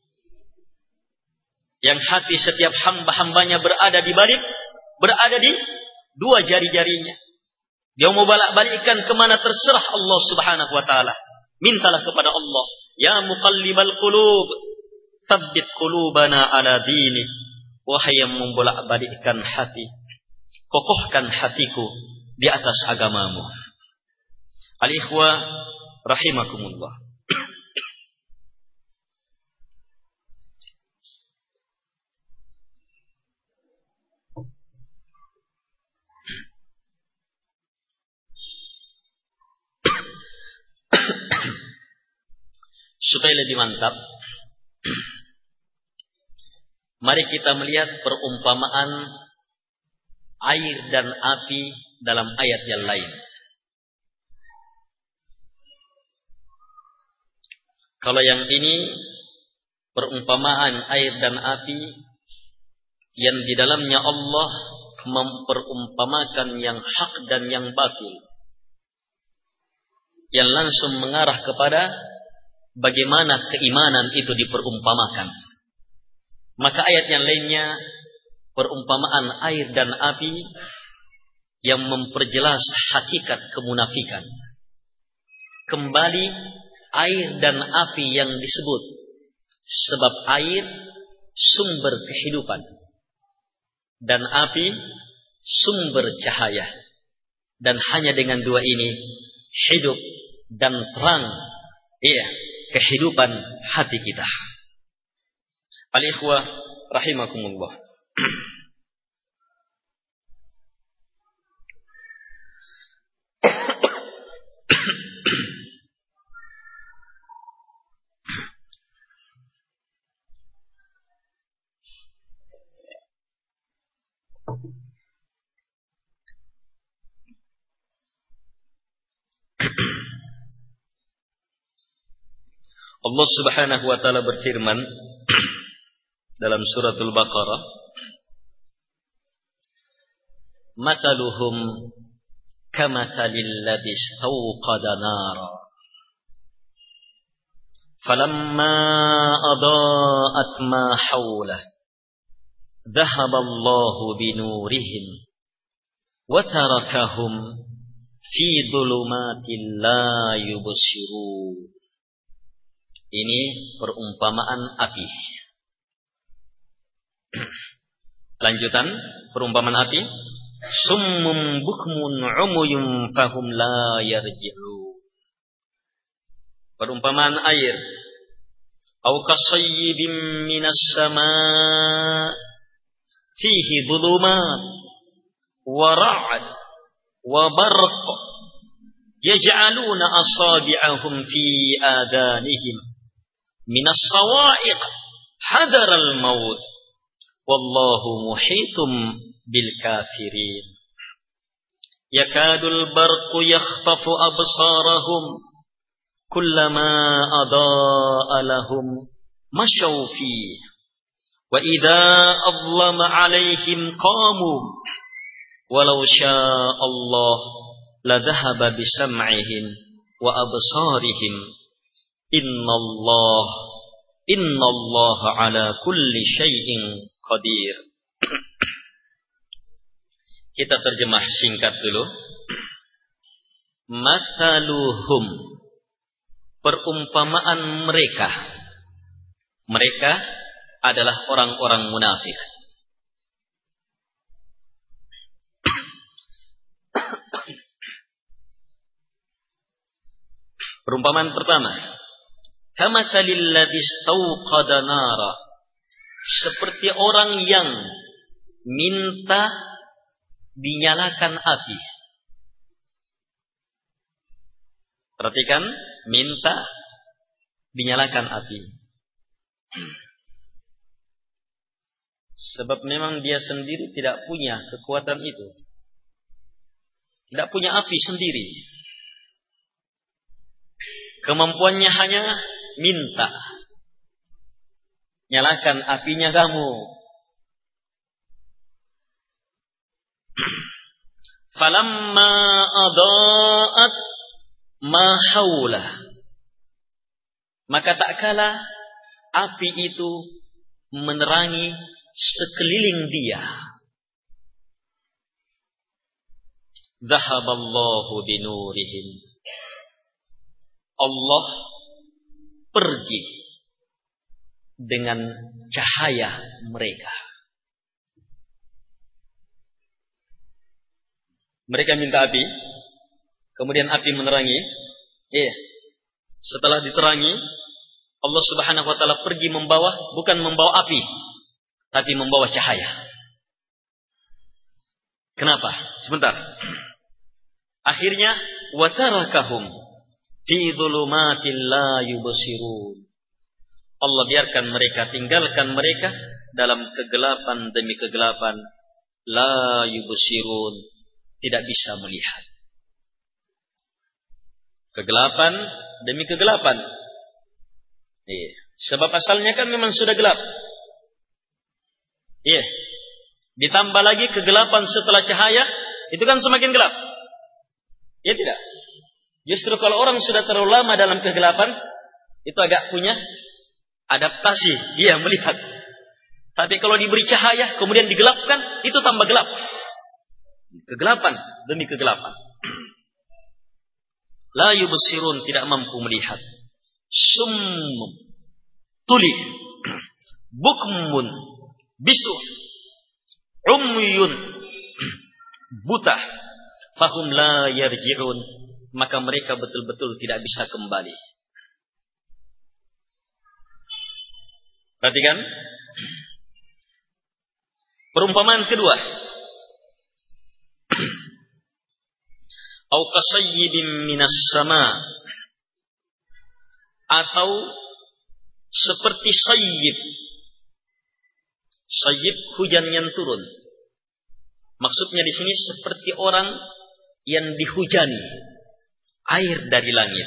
Yang hati setiap hamba-hambanya berada di dua jari-jarinya. Dia mau balik-balikkan kemana terserah Allah Subhanahu wa taala. Mintalah kepada Allah, ya muqallibal qulub, tsabbit qulubana ala dinik. Wahai yang membolak-balikkan hati, kokohkan hatiku di atas agamamu. Al-ikhwah rahimakumullah. Supaya lebih mantap, mari kita melihat perumpamaan air dan api dalam ayat yang lain. Kalau yang ini perumpamaan air dan api yang di dalamnya Allah memperumpamakan yang hak dan yang batil, yang langsung mengarah kepada bagaimana keimanan itu diperumpamakan. Maka ayat yang lainnya perumpamaan air dan api yang memperjelas hakikat kemunafikan. Kembali air dan api yang disebut, sebab air sumber kehidupan dan api sumber cahaya, dan hanya dengan dua ini hidup dan terang kehidupan hati kita. Al-ikhwah rahimakumullah. Allah Subhanahu wa taala berfirman dalam suratul Baqarah, "Mataluhum kamathalil ladzi istawqada nara falamma adaa'at ma hawlah dhahaba Allahu binurihim wa tarakahum fi dhulumatin la yubsirun." Ini perumpamaan api. Lanjutan perumpamaan api, summum bukmun umuyum fahum la yarji'un. Perumpamaan air, au kasayyibin minas sama' fihi dhulumat wa ra'd wa barq yaj'aluna asabi'ahum fi adanihim minas sawa'iq hadaral maut wallahu muhitum bil kafirin. Yakadul barqu yakhtafu absarahum kullama adaa lahum mashaw fihi wa idza adlama alaihim qamu walau syaa Allah la dhahaba bi sam'ihim wa absarihim innallaha ala kulli syai'in qadir. Kita terjemah singkat dulu. Mathaluhum, perumpamaan mereka. Mereka adalah orang-orang munafik. Perumpamaan pertama, kamathalil ladzi istauqada nara, seperti orang yang minta dinyalakan api. Perhatikan, minta dinyalakan api. Sebab memang dia sendiri tidak punya kekuatan itu. Tidak punya api sendiri. Kemampuannya hanya minta. Nyalakan apinya kamu. Falamma adaat ma haulah, maka tak kala api itu menerangi sekeliling dia. Zahaballahu binurihim, Allah pergi dengan cahaya mereka. Mereka minta api, kemudian api menerangi. Setelah diterangi, Allah Subhanahu wa taala pergi bukan membawa api, tapi membawa cahaya. Kenapa? Sebentar. Akhirnya watarakahum fi dhulumatin la yubsirun. Allah biarkan mereka, tinggalkan mereka dalam kegelapan demi kegelapan, la yubsirun, tidak bisa melihat. Kegelapan demi kegelapan. Sebab asalnya kan memang sudah gelap. Ditambah lagi kegelapan setelah cahaya, itu kan semakin gelap. Ya tidak? Justru kalau orang sudah terlalu lama dalam kegelapan, itu agak punya adaptasi, dia melihat. Tapi kalau diberi cahaya, kemudian digelapkan, itu tambah gelap. Kegelapan demi kegelapan. La yubsirun, tidak mampu melihat. Summum, tuli. Bukmun, bisu. Umyun, buta. Fahum la yarji'un, maka mereka betul-betul tidak bisa kembali. Perhatikan. Perumpamaan kedua. Au qasayyibin minas sama, atau seperti sayyib. Sayyib, hujan yang turun. Maksudnya di sini seperti orang yang dihujani air dari langit.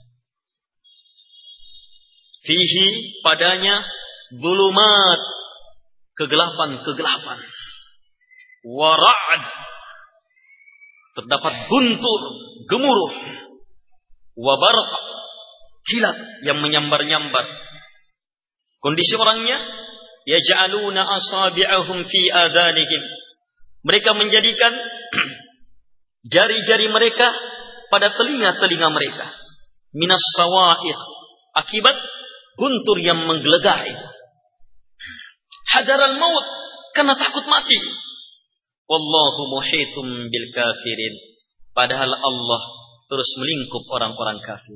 Fihi, padanya dhulumat, kegelapan-kegelapan. Wa ra'd, terdapat guntur, gemuruh. Wa barq, kilat yang menyambar-nyambar. Kondisi orangnya, yaj'aluna asabi'ahum fi adhanihim, mereka menjadikan jari-jari mereka pada telinga-telinga mereka. Minas sawa'iq, akibat guntur yang menggelegar itu. Hadaral maut, karena takut mati. Wallahu muhitum bil kafirin, padahal Allah terus melingkup orang-orang kafir.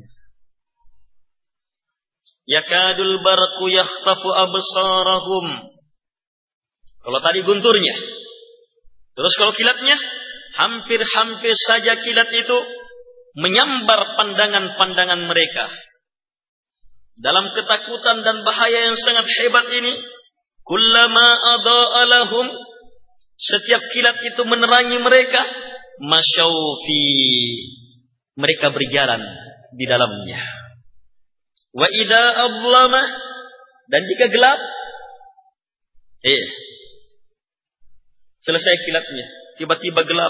Yakadul barqu yakhtafu absarahum. Kalau tadi gunturnya, terus kalau kilatnya, hampir-hampir saja kilat itu menyambar pandangan-pandangan mereka. Dalam ketakutan dan bahaya yang sangat hebat ini, kullama adaa'a lahum, setiap kilat itu menerangi mereka, masyaufi, mereka berjalan di dalamnya. Wa idza adlama, dan jika gelap, selesai kilatnya, tiba-tiba gelap.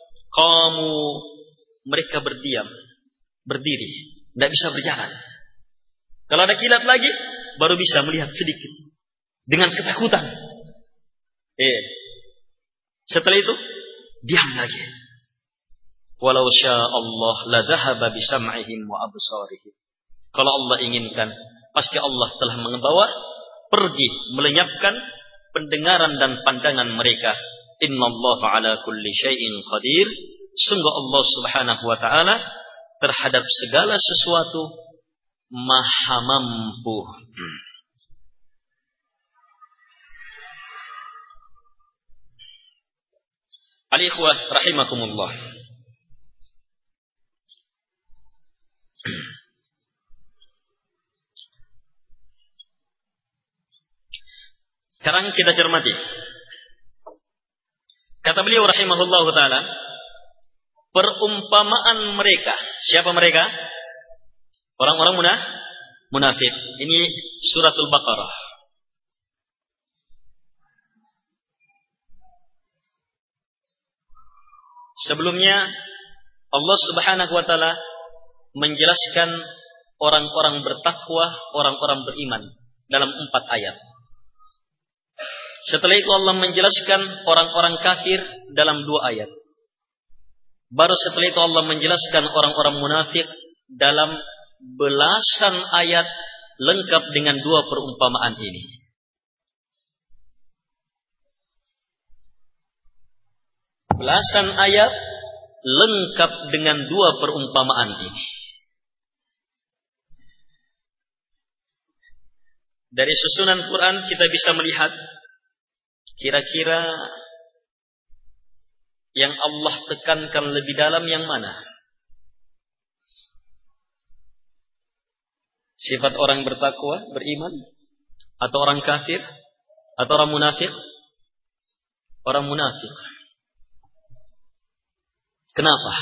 Mereka berdiam, berdiri, tidak bisa berjalan. Kalau ada kilat lagi, baru bisa melihat sedikit dengan ketakutan. Setelah itu diam lagi. Walau syaa Allah la dhahaba bi sam'ihim wa absarihim. Kalau Allah inginkan, pasti Allah telah membawa pergi, melenyapkan pendengaran dan pandangan mereka. Innallaha ala kulli syai'in qadir. Sungguh Allah Subhanahu wa taala terhadap segala sesuatu maha mampu. Al-ikhwah rahimakumullah. Sekarang kita cermati. Kata beliau rahimahullahu taala, perumpamaan mereka. Siapa mereka? Orang-orang munafik. Ini suratul Baqarah. Sebelumnya Allah Subhanahu wa taala menjelaskan orang-orang bertakwa, orang-orang beriman dalam 4 ayat. Setelah itu Allah menjelaskan orang-orang kafir dalam 2 ayat. Baru setelah itu Allah menjelaskan orang-orang munafik dalam belasan ayat lengkap dengan 2 perumpamaan ini. Belasan ayat lengkap dengan 2 perumpamaan ini. Dari susunan Quran kita bisa melihat kira-kira yang Allah tekankan lebih dalam yang mana? Sifat orang bertakwa, beriman, atau orang kafir, atau orang munafik? Orang munafik. Kenapa?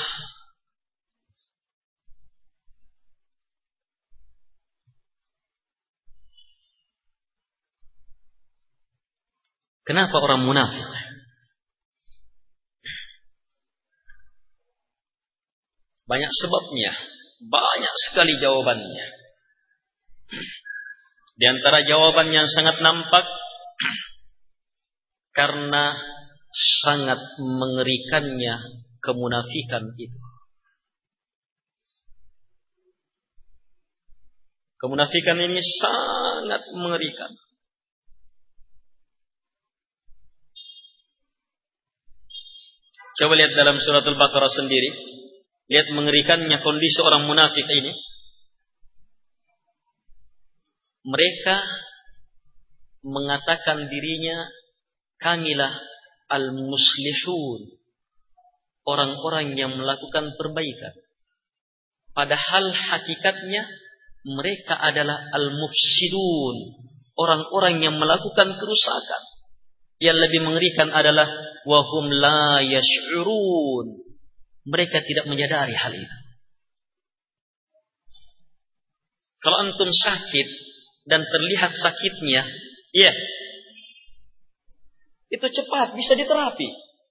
Kenapa orang munafik? Banyak sebabnya, banyak sekali jawabannya. Di antara jawaban yang sangat nampak, karena sangat mengerikannya kemunafikan itu. Kemunafikan ini sangat mengerikan. Coba lihat dalam suratul Baqarah sendiri. Lihat mengerikannya kondisi orang munafik ini. Mereka mengatakan dirinya, kamilah al-muslihun. Orang-orang yang melakukan perbaikan. Padahal hakikatnya mereka adalah al-mufsidun. Orang-orang yang melakukan kerusakan. Yang lebih mengerikan adalah wahum la yash'urun. Mereka tidak menyadari hal itu. Kalau antum sakit dan terlihat sakitnya, ya, itu cepat bisa diterapi.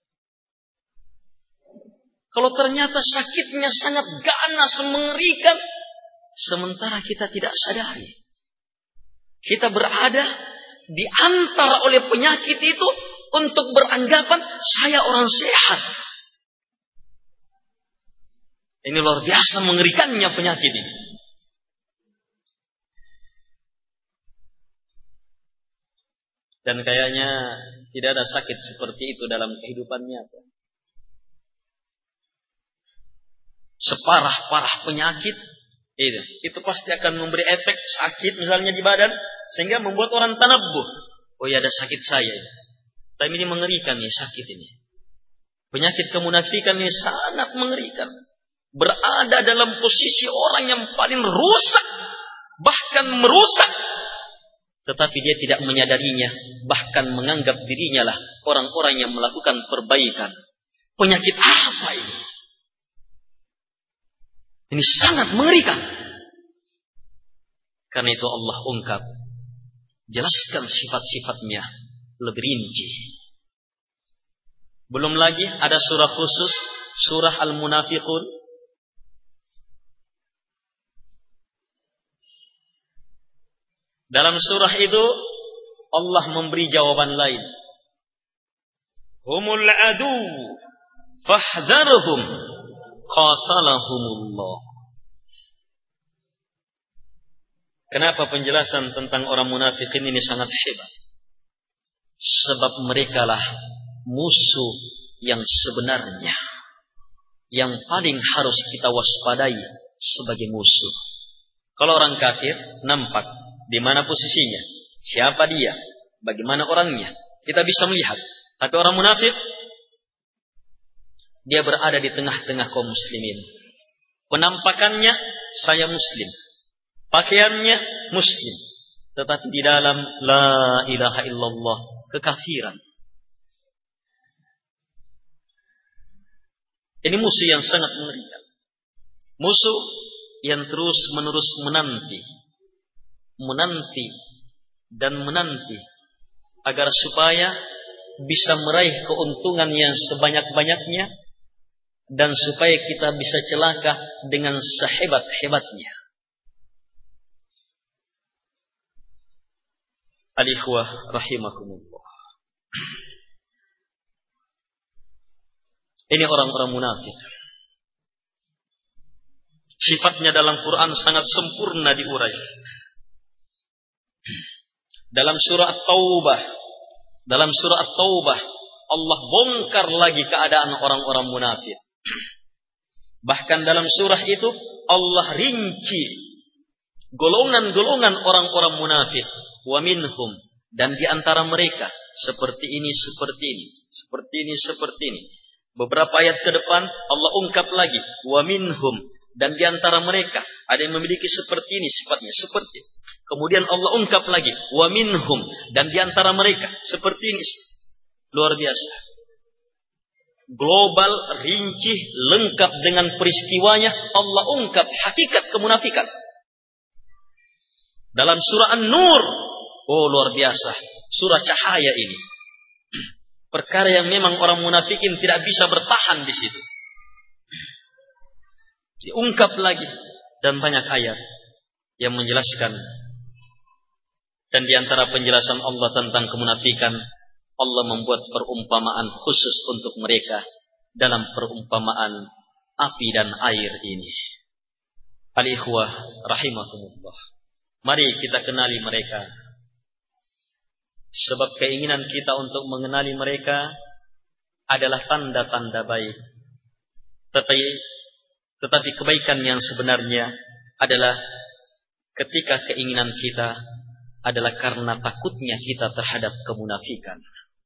Kalau ternyata sakitnya sangat ganas, mengerikan, sementara kita tidak sadari, kita berada di antara oleh penyakit itu untuk beranggapan saya orang sehat. Ini luar biasa mengerikannya penyakit ini. Dan kayaknya tidak ada sakit seperti itu dalam kehidupan nyata. Separah-parah penyakit itu pasti akan memberi efek sakit misalnya di badan, sehingga membuat orang tanabbuh. Oh ya, ada sakit saya. Tapi ini mengerikan nih sakit ini. Penyakit kemunafikan ini sangat mengerikan. Berada dalam posisi orang yang paling rusak, bahkan merusak. Tetapi dia tidak menyadarinya, bahkan menganggap dirinya lah orang-orang yang melakukan perbaikan. Penyakit apa ini? Ini sangat mengerikan. Karena itu Allah ungkap, jelaskan sifat-sifatnya lebih rinci. Belum lagi ada surah khusus, surah Al-Munafiqun. Dalam surah itu Allah memberi jawaban lain. Humul adu fahdharhum qatalahumullah. Kenapa penjelasan tentang orang munafikin ini sangat hebat? Sebab merekalah musuh yang sebenarnya, yang paling harus kita waspadai sebagai musuh. Kalau orang kafir nampak di mana posisinya, siapa dia, bagaimana orangnya, kita bisa melihat. Tapi orang munafik, dia berada di tengah-tengah kaum muslimin. Penampakannya saya muslim, pakaiannya muslim, tetapi di dalam la ilaha illallah kekafiran. Ini musuh yang sangat mengerikan. Musuh yang terus-menerus menanti dan menanti agar supaya bisa meraih keuntungan yang sebanyak-banyaknya dan supaya kita bisa celaka dengan sehebat-hebatnya. Al-ikhwah rahimakumullah. Ini orang-orang munafik. Sifatnya dalam Quran sangat sempurna diurai. Dalam surah At-Taubah, Allah bongkar lagi keadaan orang-orang munafik. Bahkan dalam surah itu Allah rinci golongan-golongan orang-orang munafik. Wa minhum, dan di antara mereka seperti ini. Beberapa ayat ke depan Allah ungkap lagi wa minhum, dan di antara mereka ada yang memiliki seperti ini sifatnya, seperti. Kemudian Allah ungkap lagi wa minhum, dan di antara mereka seperti ini. Luar biasa. Global, rinci, lengkap dengan peristiwanya. Allah ungkap hakikat kemunafikan. Dalam surah An-Nur, oh luar biasa, surah cahaya ini. Perkara yang memang orang munafikin tidak bisa bertahan di situ. Diungkap lagi dan banyak ayat yang menjelaskan. Dan di antara penjelasan Allah tentang kemunafikan, Allah membuat perumpamaan khusus untuk mereka dalam perumpamaan api dan air ini. Al-ikhwah rahimakumullah. Mari kita kenali mereka. Sebab keinginan kita untuk mengenali mereka adalah tanda-tanda baik. Tetapi kebaikan yang sebenarnya adalah ketika keinginan kita adalah karena takutnya kita terhadap kemunafikan.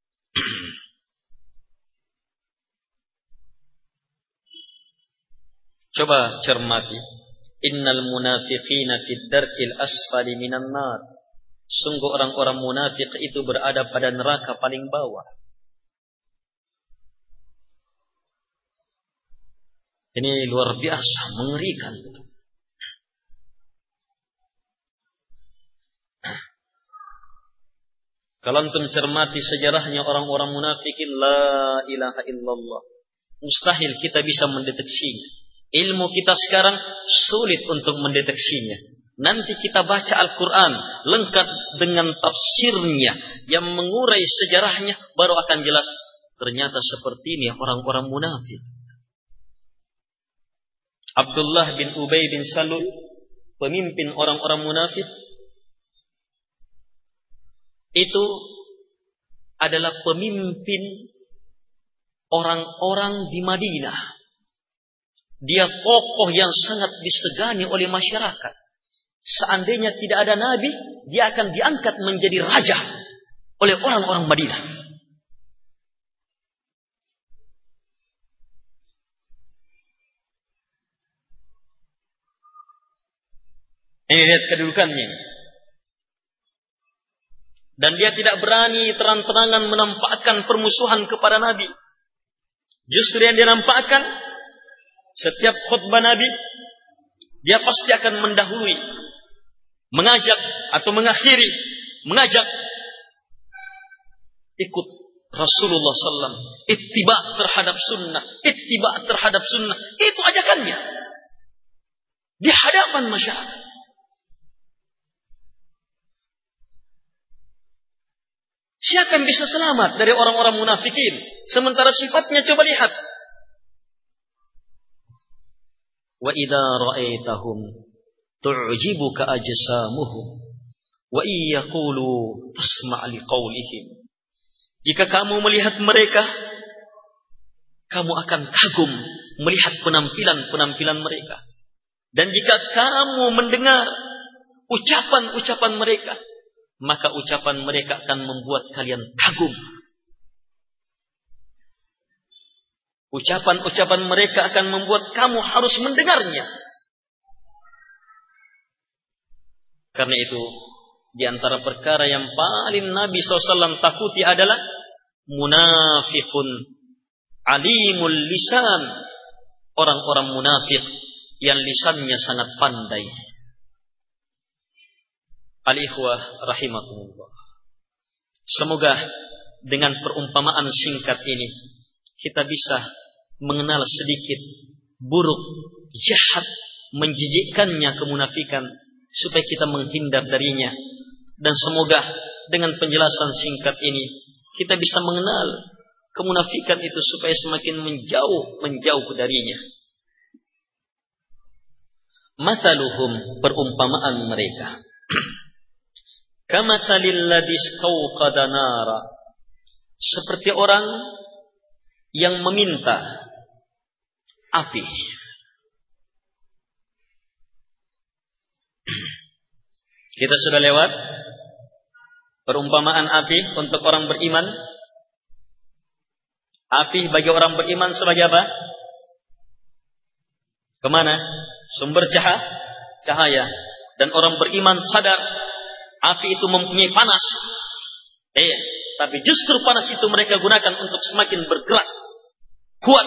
Coba cermati. Innal munafiqina fid darkil asfali minan nar. Sungguh orang-orang munafik itu berada pada neraka paling bawah. Ini luar biasa, mengerikan. Kalau antum cermati sejarahnya orang-orang munafikin, la ilaha illallah, mustahil kita bisa mendeteksinya. Ilmu kita sekarang sulit untuk mendeteksinya. Nanti kita baca Al-Quran lengkap dengan tafsirnya yang mengurai sejarahnya, baru akan jelas ternyata seperti ini orang-orang munafik. Abdullah bin Ubay bin Salul, pemimpin orang-orang munafik, itu adalah pemimpin orang-orang di Madinah. Dia tokoh yang sangat disegani oleh masyarakat. Seandainya tidak ada Nabi, dia akan diangkat menjadi raja oleh orang-orang Madinah. Ini lihat kedudukannya. Dan dia tidak berani terang-terangan menampakkan permusuhan kepada Nabi. Justru yang dia nampakkan, setiap khutbah Nabi, dia pasti akan mendahului, mengajak atau mengakhiri, mengajak ikut Rasulullah SAW, ittiba terhadap sunnah, ittiba terhadap sunnah. Itu ajakannya di hadapan masyarakat. Siapa yang bisa selamat dari orang-orang munafikin? Sementara sifatnya, coba lihat. Wa idza ra'aitahum tu'jibuka ajsamuhum wa iyaqulu tasma' liqaulihim. Jika kamu melihat mereka, kamu akan kagum melihat penampilan-penampilan mereka. Dan jika kamu mendengar ucapan-ucapan mereka, maka ucapan mereka akan membuat kalian kagum. Ucapan-ucapan mereka akan membuat kamu harus mendengarnya. Karena itu, di antara perkara yang paling Nabi SAW takuti adalah munafiqun alimul lisan. Orang-orang munafik yang lisannya sangat pandai. Al-ikhwah rahimakumullah. Semoga dengan perumpamaan singkat ini kita bisa mengenal sedikit buruk, jahat, menjijikkannya kemunafikan supaya kita menghindar darinya. Dan semoga dengan penjelasan singkat ini kita bisa mengenal kemunafikan itu supaya semakin menjauh darinya. Mathaluhum, perumpamaan mereka. Kamathalil ladzi istawqada nara, seperti orang yang meminta api. Kita sudah lewat perumpamaan api untuk orang beriman. Api bagi orang beriman sebagai apa? Kemana? Sumber cahaya. Dan orang beriman sadar api itu mempunyai panas. Tapi justru panas itu mereka gunakan untuk semakin bergerak, kuat.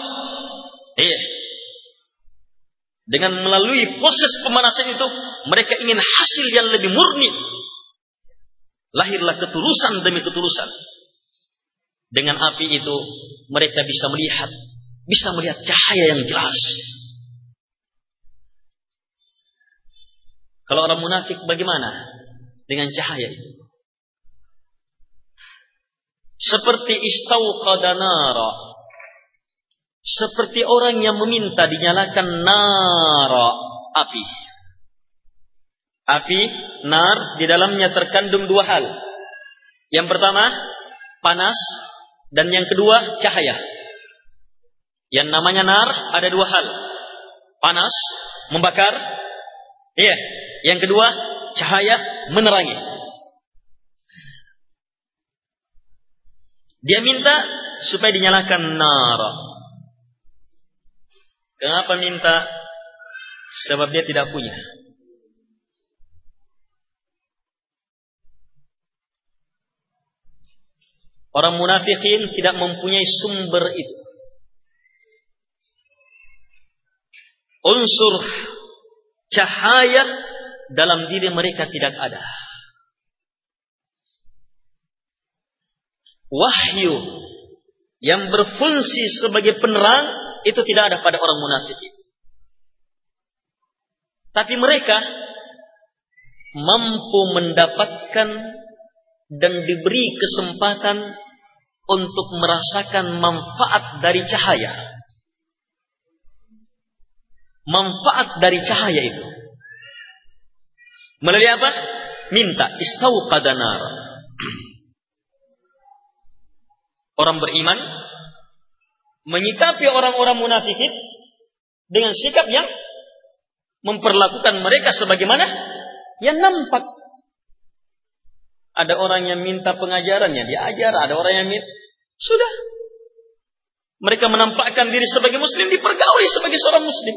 Dengan melalui proses pemanasan itu, mereka ingin hasil yang lebih murni. Lahirlah ketulusan demi ketulusan. Dengan api itu, mereka bisa melihat cahaya yang jelas. Kalau orang munafik bagaimana dengan cahaya itu? Seperti istauqada nara, seperti orang yang meminta dinyalakan nara, api. Api, nar, di dalamnya terkandung dua hal. Yang pertama, panas, dan yang kedua, cahaya. Yang namanya nar ada dua hal. Panas, membakar. Yang kedua, cahaya, menerangi. Dia minta supaya dinyalakan nar. Kenapa minta? Sebab dia tidak punya. Orang munafikin tidak mempunyai sumber itu. Unsur cahaya dalam diri mereka tidak ada. Wahyu yang berfungsi sebagai penerang itu tidak ada pada orang munafikin. Tapi mereka mampu mendapatkan dan diberi kesempatan untuk merasakan manfaat dari cahaya. Manfaat dari cahaya itu melalui apa? Minta istauqada nar. Orang beriman menyikapi orang-orang munafikin dengan sikap yang memperlakukan mereka sebagaimana yang nampak. Ada orang yang minta pengajarannya, diajar. Ada orang yang minta, sudah. Mereka menampakkan diri sebagai muslim, dipergauli sebagai seorang muslim.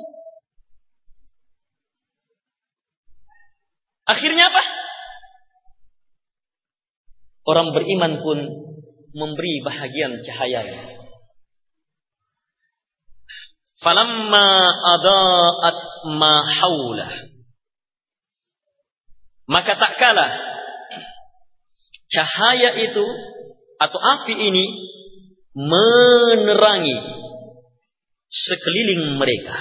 Akhirnya apa? Orang beriman pun memberi bahagian cahayanya. Falamma adaat ma haulah, maka tak kalah cahaya itu atau api ini menerangi sekeliling mereka.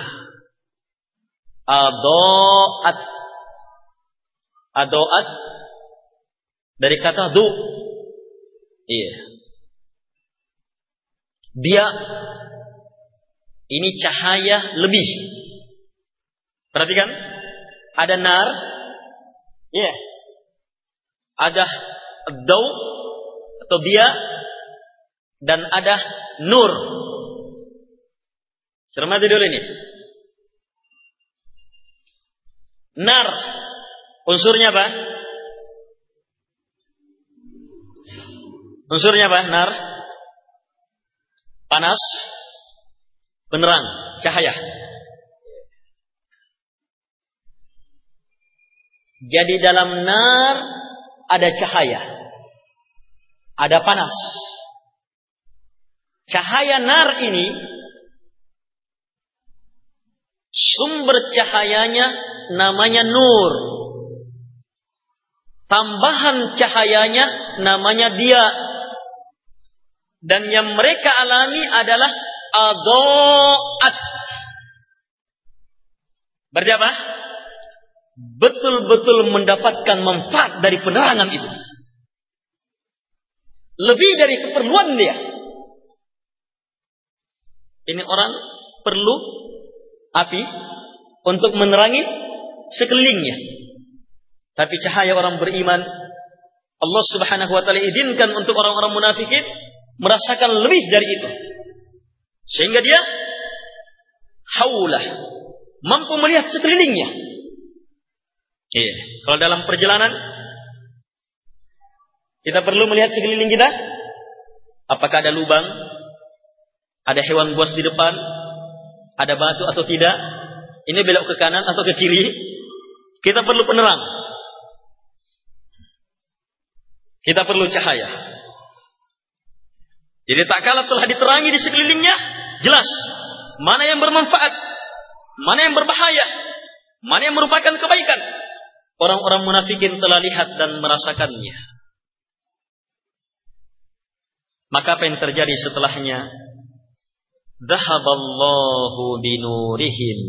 Adoat dari kata du. Iya. Dia ini cahaya lebih. Perhatikan, ada nar, iya. Ada daw atau dia, dan ada nur. Cermati dulu ini. Nar, unsurnya apa? Unsurnya apa? Nar, panas, penerang, cahaya. Jadi dalam nar ada cahaya, ada panas. Cahaya nar ini sumber cahayanya namanya nur. Tambahan cahayanya namanya dia. Dan yang mereka alami adalah adoat. Berarti apa? Betul-betul mendapatkan manfaat dari penerangan itu. Lebih dari keperluan dia. Ini orang perlu api untuk menerangi sekelilingnya. Tapi cahaya orang beriman, Allah Subhanahu wa taala izinkan untuk orang-orang munafikin merasakan lebih dari itu. Sehingga dia haulah, mampu melihat sekelilingnya. Iya. Kalau dalam perjalanan kita perlu melihat sekeliling kita. Apakah ada lubang? Ada hewan buas di depan? Ada batu atau tidak? Ini belok ke kanan atau ke kiri? Kita perlu penerang. Kita perlu cahaya. Jadi tak kala telah diterangi di sekelilingnya, jelas mana yang bermanfaat, mana yang berbahaya, mana yang merupakan kebaikan. Orang-orang munafikin telah lihat dan merasakannya. Maka apa yang terjadi setelahnya? Dhahaballahu binurihim.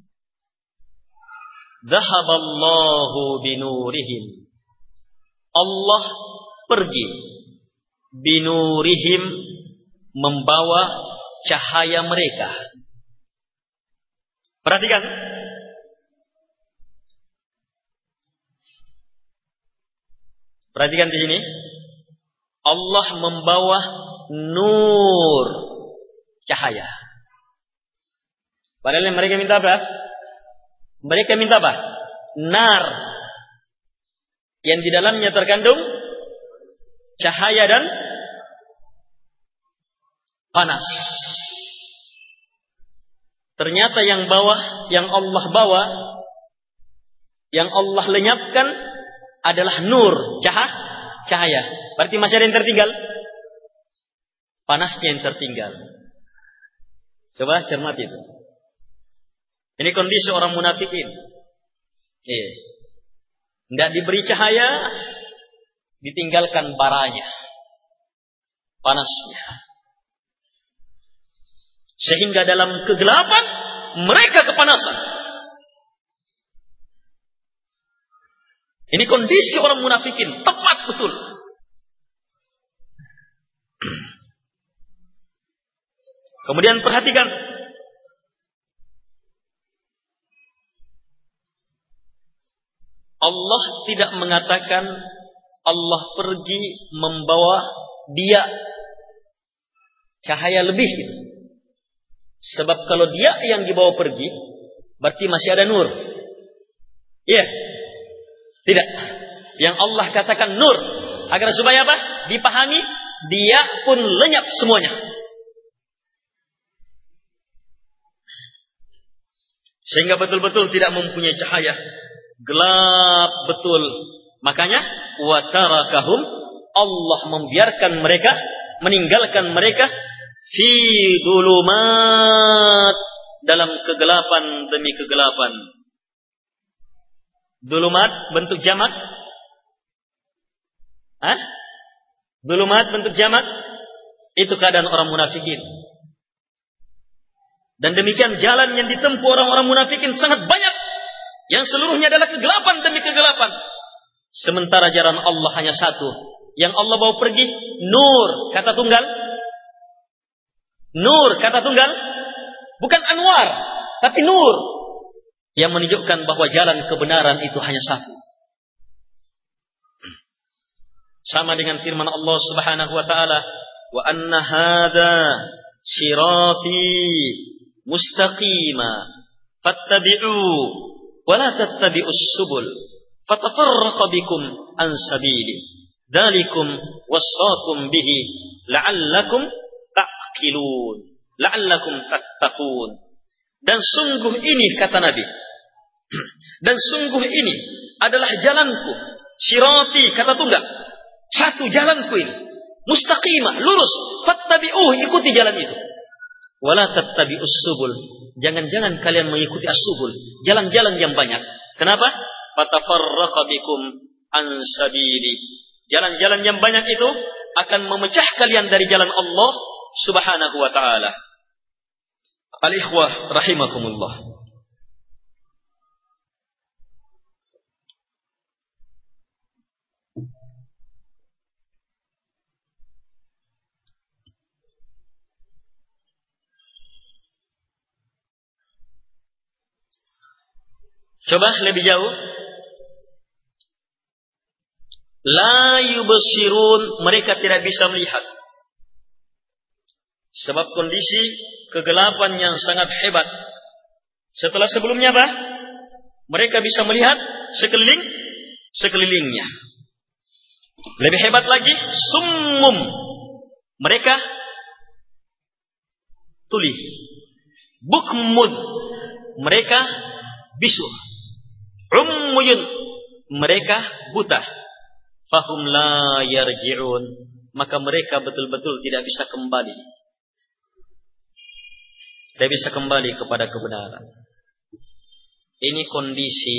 Dhahaballahu binurihim. Allah pergi binurihim, membawa cahaya mereka. Perhatikan. Perhatikan di sini. Allah membawa nur, cahaya. Padahal mereka minta apa? Mereka minta apa? Nar, yang di dalamnya terkandung cahaya dan panas. Ternyata yang Allah bawa, yang Allah lenyapkan adalah nur, cahaya. Berarti masih ada yang tertinggal. Panasnya yang tertinggal. Coba cermati itu. Ini kondisi orang munafikin. Tidak diberi cahaya, ditinggalkan baranya, panasnya. Sehingga dalam kegelapan mereka kepanasan. Ini kondisi orang munafikin, tepat betul. Kemudian perhatikan. Allah tidak mengatakan Allah pergi membawa dia cahaya lebih. Sebab kalau dia yang dibawa pergi, berarti masih ada nur. Iya. Tidak. Yang Allah katakan nur. Agar supaya apa? Dipahami, dia pun lenyap semuanya. Sehingga betul-betul tidak mempunyai cahaya. Gelap betul. Makanya watarakahum, Allah membiarkan mereka, meninggalkan mereka fi dhulumat, dalam kegelapan demi kegelapan. Dhulumat bentuk jamak? Dhulumat bentuk jamak? Itu keadaan orang munafikin. Dan demikian jalan yang ditempuh orang-orang munafikin sangat banyak, yang seluruhnya adalah kegelapan demi kegelapan. Sementara jalan Allah hanya satu, yang Allah bawa pergi, nur, kata tunggal. Nur, kata tunggal. Bukan anwar, tapi nur, yang menunjukkan bahwa jalan kebenaran itu hanya satu. Sama dengan firman Allah Subhanahu wa taala, "Wa anna hadza sirati mustaqima fattabi'u wa la tattabi'us subul fatafarraqa bikum an sabili dzalikum wassaqum bihi la'allakum ta'qilun la'allakum tattaqun." Dan sungguh ini, kata Nabi, dan sungguh ini adalah jalanku, sirati, kata tunggal, satu jalanku ini, mustaqimah, lurus, fattabi'uh, ikuti jalan itu. Wala tattabi'us subul, jangan-jangan kalian mengikuti as-subul, jalan-jalan yang banyak. Kenapa? Fatafarraqa bikum an sabili, jalan-jalan yang banyak itu akan memecah kalian dari jalan Allah Subhanahu wa ta'ala. Al-ikhwah rahimakumullah. Coba lebih jauh. La yubsirun, mereka tidak bisa melihat. Sebab kondisi kegelapan yang sangat hebat. Setelah sebelumnya apa? Mereka bisa melihat sekelilingnya. Lebih hebat lagi, summum, mereka tuli. Bukmud, mereka bisu. Ummuyun, mereka buta. Fahum la yarji'un, maka mereka betul-betul tidak bisa kembali. Tidak bisa kembali kepada kebenaran. Ini kondisi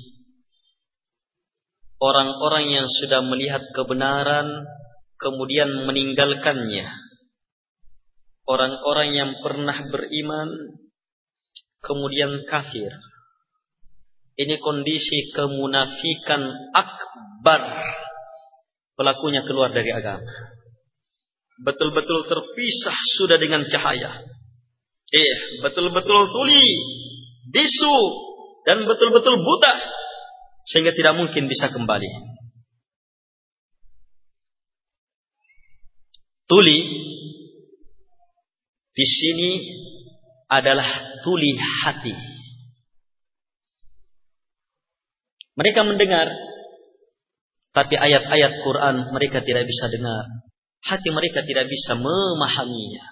orang-orang yang sudah melihat kebenaran kemudian meninggalkannya. Orang-orang yang pernah beriman kemudian kafir. Ini kondisi kemunafikan akbar. Pelakunya keluar dari agama. Betul-betul terpisah sudah dengan cahaya. Betul-betul tuli, bisu, dan betul-betul buta, sehingga tidak mungkin bisa kembali. Tuli di sini adalah tuli hati. Mereka mendengar, tapi ayat-ayat Quran mereka tidak bisa dengar. Hati mereka tidak bisa memahaminya.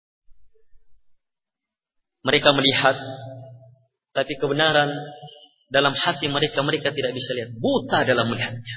Mereka melihat, tapi kebenaran dalam hati mereka tidak bisa lihat. Buta dalam melihatnya.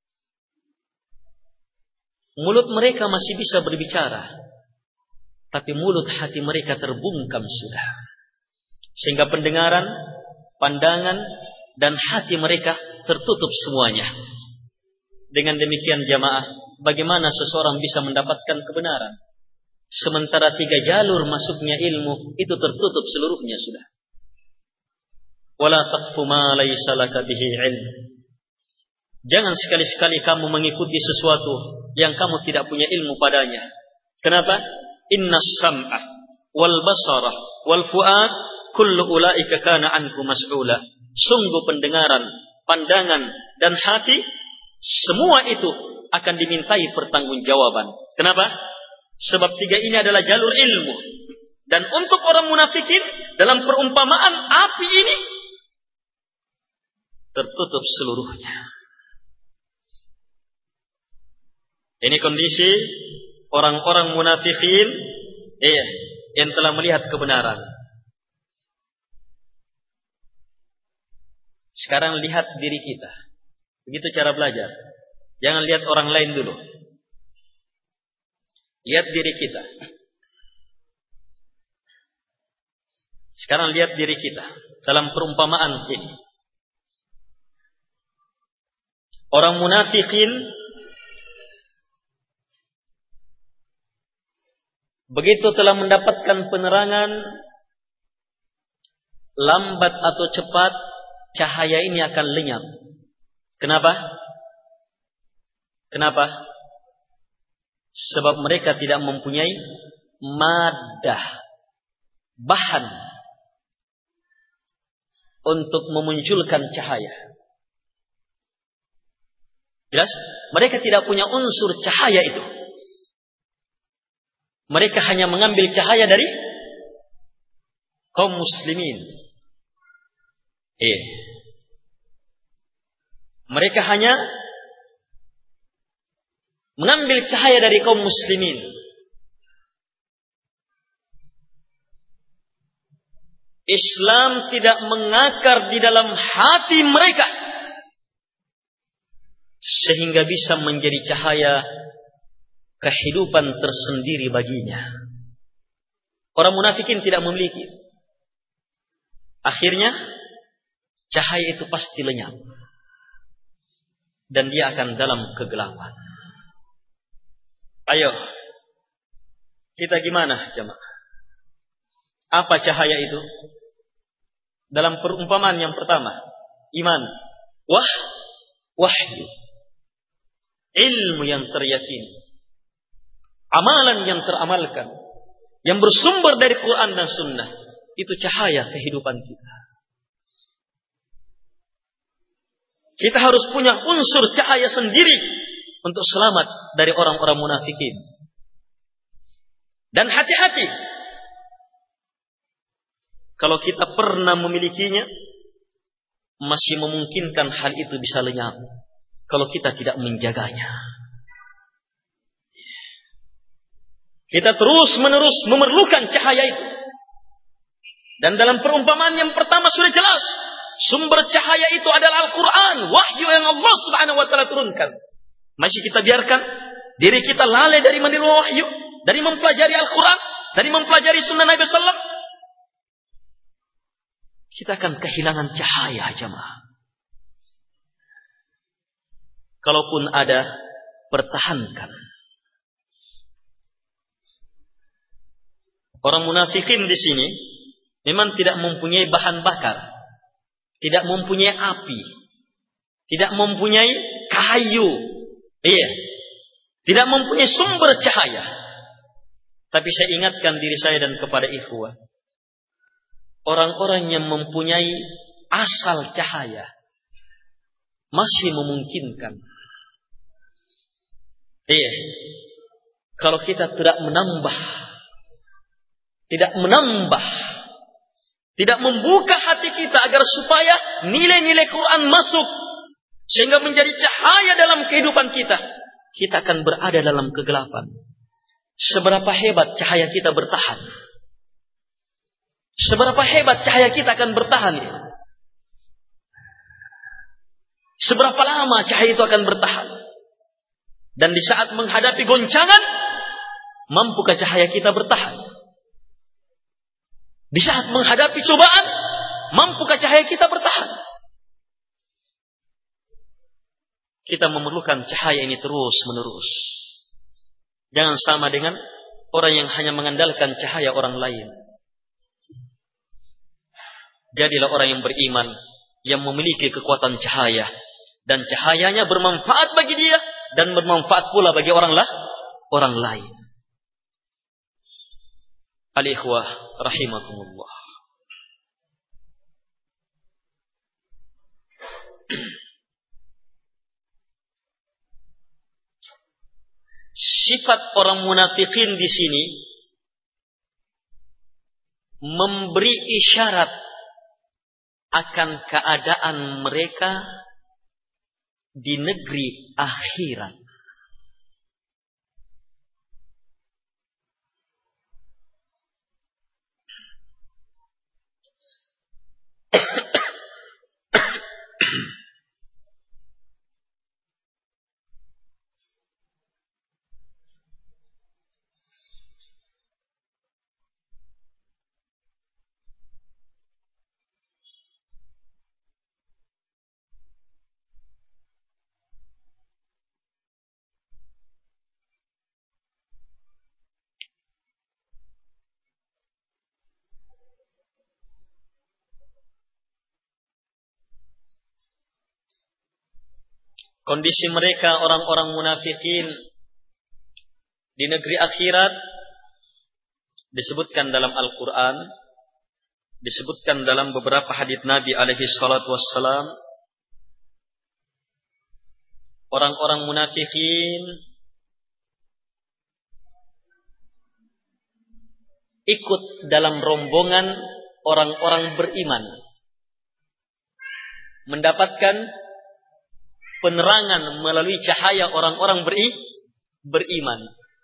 Mulut mereka masih bisa berbicara, tapi mulut hati mereka terbungkam sudah. Sehingga pendengaran, pandangan, dan hati mereka tertutup semuanya. Dengan demikian jamaah, bagaimana seseorang bisa mendapatkan kebenaran? Sementara 3 jalur masuknya ilmu itu tertutup seluruhnya sudah. Wala taqfu ma laysa laka bihi ilm. Jangan sekali-sekali kamu mengikuti sesuatu yang kamu tidak punya ilmu padanya. Kenapa? Innas sam'a wal basara wal fuad kullu ulaika kana anhu mas'ula. Sungguh pendengaran, pandangan, dan hati, semua itu akan dimintai pertanggungjawaban. Kenapa? Sebab 3 ini adalah jalur ilmu. Dan untuk orang munafikin, dalam perumpamaan api ini tertutup seluruhnya. Ini kondisi orang-orang munafikin yang telah melihat kebenaran. Sekarang lihat diri kita. Begitu cara belajar. Jangan lihat orang lain dulu. Lihat diri kita. Sekarang lihat diri kita dalam perumpamaan ini. Orang munafikin begitu telah mendapatkan penerangan, lambat atau cepat cahaya ini akan lenyap. Kenapa? Kenapa? Sebab mereka tidak mempunyai madah, bahan untuk memunculkan cahaya. Jelas? Mereka tidak punya unsur cahaya itu. Mereka hanya mengambil cahaya dari kaum muslimin. Mereka hanya mengambil cahaya dari kaum muslimin. Islam tidak mengakar di dalam hati mereka sehingga bisa menjadi cahaya kehidupan tersendiri baginya. Orang munafikin tidak memiliki. Akhirnya cahaya itu pasti lenyap dan dia akan dalam kegelapan. Ayo, kita gimana jemaah? Apa cahaya itu? Dalam perumpamaan yang pertama, iman, wahyu, ilmu yang teryakini, amalan yang teramalkan, yang bersumber dari Quran dan Sunnah, itu cahaya kehidupan kita. Kita harus punya unsur cahaya sendiri untuk selamat dari orang-orang munafikin. Dan hati-hati, kalau kita pernah memilikinya, masih memungkinkan hal itu bisa lenyap kalau kita tidak menjaganya. Kita terus-menerus memerlukan cahaya itu. Dan dalam perumpamaan yang pertama sudah jelas, sumber cahaya itu adalah Al-Quran, wahyu yang Allah Subhanahu wa taala turunkan. Masih kita biarkan diri kita lalai dari menerima wahyu, dari mempelajari Al-Quran, dari mempelajari sunnah Nabi sallallahu alaihi wasallam. Kita akan kehilangan cahaya, jemaah. Kalaupun ada, pertahankan. Orang munafikin di sini memang tidak mempunyai bahan bakar, tidak mempunyai api, tidak mempunyai kayu, tidak mempunyai sumber cahaya. Tapi saya ingatkan diri saya dan kepada ikhwah, orang-orang yang mempunyai asal cahaya masih memungkinkan. Kalau kita tidak menambah, tidak membuka hati kita agar supaya nilai-nilai Quran masuk sehingga menjadi cahaya dalam kehidupan kita, kita akan berada dalam kegelapan. Seberapa hebat cahaya kita bertahan? Seberapa hebat cahaya kita akan bertahan? Seberapa lama cahaya itu akan bertahan? Dan di saat menghadapi goncangan, mampukah cahaya kita bertahan? Di saat menghadapi cobaan, mampukah cahaya kita bertahan? Kita memerlukan cahaya ini terus-menerus. Jangan sama dengan orang yang hanya mengandalkan cahaya orang lain. Jadilah orang yang beriman, yang memiliki kekuatan cahaya, dan cahayanya bermanfaat bagi dia dan bermanfaat pula bagi orang lain. Al-ikhwah rahimakumullah. Sifat orang munafikin di sini memberi isyarat akan keadaan mereka di negeri akhirat. kondisi mereka orang-orang munafikin di negeri akhirat disebutkan dalam Al-Quran, disebutkan dalam beberapa hadits Nabi alaihi salatu wassalam. Orang-orang munafikin ikut dalam rombongan orang-orang beriman, mendapatkan penerangan melalui cahaya orang-orang beriman.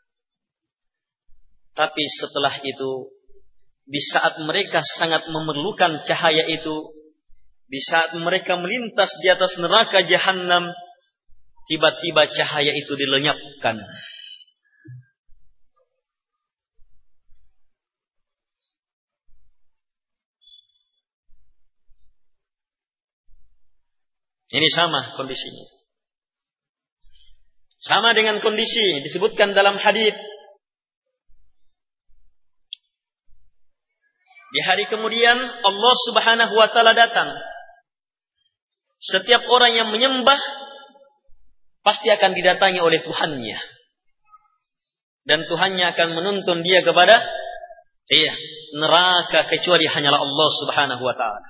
Tapi setelah itu, di saat mereka sangat memerlukan cahaya itu, di saat mereka melintas di atas neraka Jahannam, tiba-tiba cahaya itu dilenyapkan. Ini sama kondisinya. Sama dengan kondisi disebutkan dalam hadits. Di hari kemudian Allah Subhanahu wa taala datang. Setiap orang yang menyembah pasti akan didatangi oleh Tuhannya. Dan Tuhannya akan menuntun dia kepada neraka kecuali hanyalah Allah Subhanahu wa taala.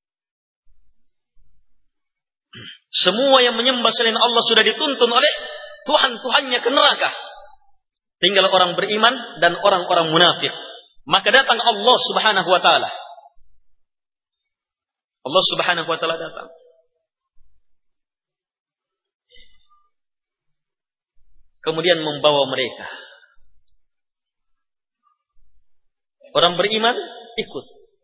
Semua yang menyembah selain Allah sudah dituntun oleh Tuhan-Tuhannya ke neraka. Tinggal orang beriman dan orang-orang munafik. Maka datang Allah Subhanahu wa taala. Allah Subhanahu wa taala datang. Kemudian membawa mereka. Orang beriman ikut.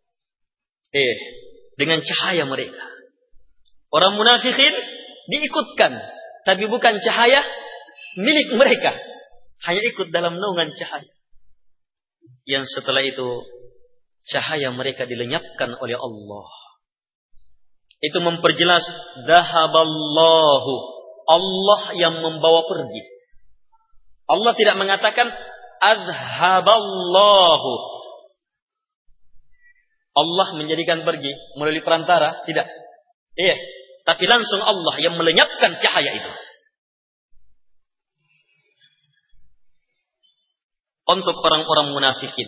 Dengan cahaya mereka. Orang munafikin diikutkan, tapi bukan cahaya milik mereka. Hanya ikut dalam naungan cahaya. Yang setelah itu cahaya mereka dilenyapkan oleh Allah. Itu memperjelas dhahaballahu, Allah yang membawa pergi. Allah tidak mengatakan azhaballahu, Allah menjadikan pergi melalui perantara, tidak. Tapi langsung Allah yang melenyapkan cahaya itu. Untuk orang-orang munafikin.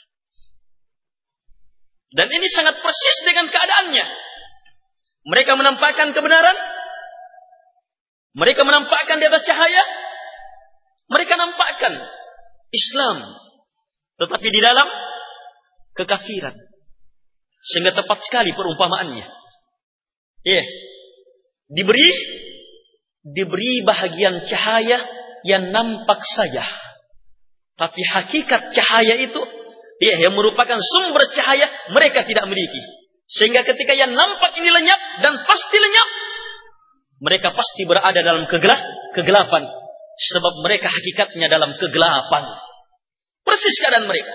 Dan ini sangat persis dengan keadaannya. Mereka menampakkan kebenaran. Mereka menampakkan di atas cahaya. Mereka nampakkan Islam. Tetapi di dalam kekafiran. Sehingga tepat sekali perumpamaannya. Diberi bahagian cahaya yang nampak saja. Tapi hakikat cahaya itu, yang merupakan sumber cahaya, mereka tidak miliki. Sehingga ketika yang nampak ini lenyap, dan pasti lenyap, mereka pasti berada dalam kegelapan. Sebab mereka hakikatnya dalam kegelapan. Persis keadaan mereka.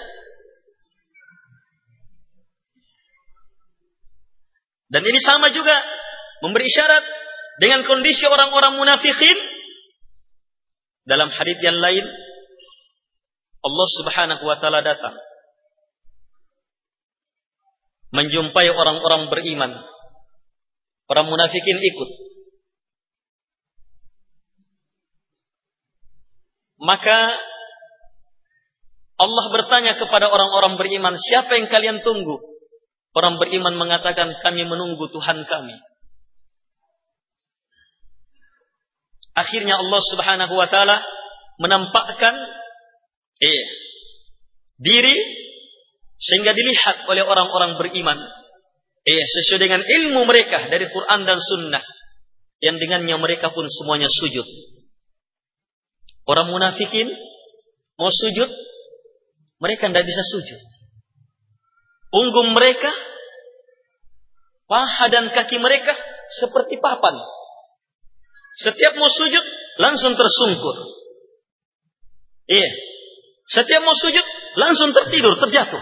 Dan ini sama juga, memberi isyarat dengan kondisi orang-orang munafikin. Dalam hadits yang lain, Allah Subhanahu wa taala datang menjumpai orang-orang beriman. Orang munafikin ikut. Maka Allah bertanya kepada orang-orang beriman, siapa yang kalian tunggu? Orang beriman mengatakan, kami menunggu Tuhan kami. Akhirnya Allah Subhanahu wa taala menampakkan diri sehingga dilihat oleh orang-orang beriman sesuai dengan ilmu mereka dari Quran dan Sunnah yang dengannya mereka pun semuanya sujud. Orang munafikin mau sujud, mereka tidak bisa sujud. Punggung mereka, paha dan kaki mereka seperti papan. Setiap mau sujud langsung tersungkur. Setiap mau sujud langsung tertidur, terjatuh.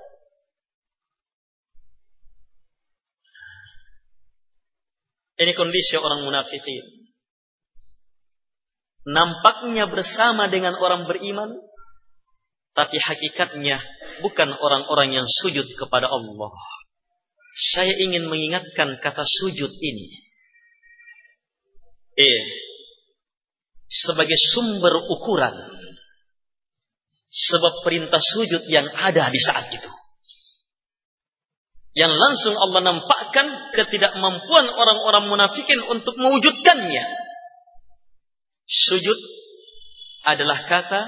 Ini kondisi orang munafikin. Nampaknya bersama dengan orang beriman, tapi hakikatnya bukan orang-orang yang sujud kepada Allah. Saya ingin mengingatkan kata sujud ini. sebagai sumber ukuran sebab perintah sujud yang ada di saat itu. Yang langsung Allah nampakkan ketidakmampuan orang-orang munafikin untuk mewujudkannya. Sujud adalah kata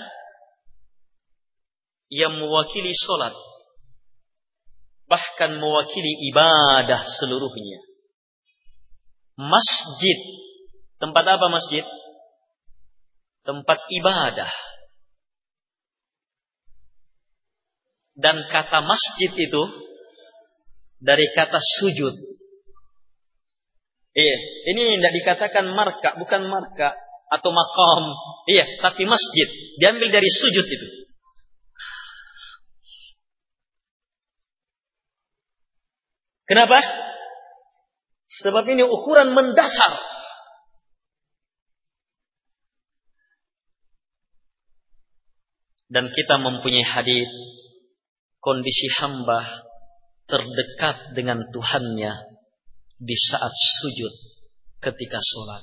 yang mewakili solat, bahkan mewakili ibadah seluruhnya. Masjid, tempat apa masjid? Tempat ibadah. Dan kata masjid itu dari kata sujud. Ini tidak dikatakan marka, bukan marka atau maqam. Tapi masjid diambil dari sujud itu. Kenapa? Sebab ini ukuran mendasar. Dan kita mempunyai hadis kondisi hamba terdekat dengan Tuhannya di saat sujud ketika sholat.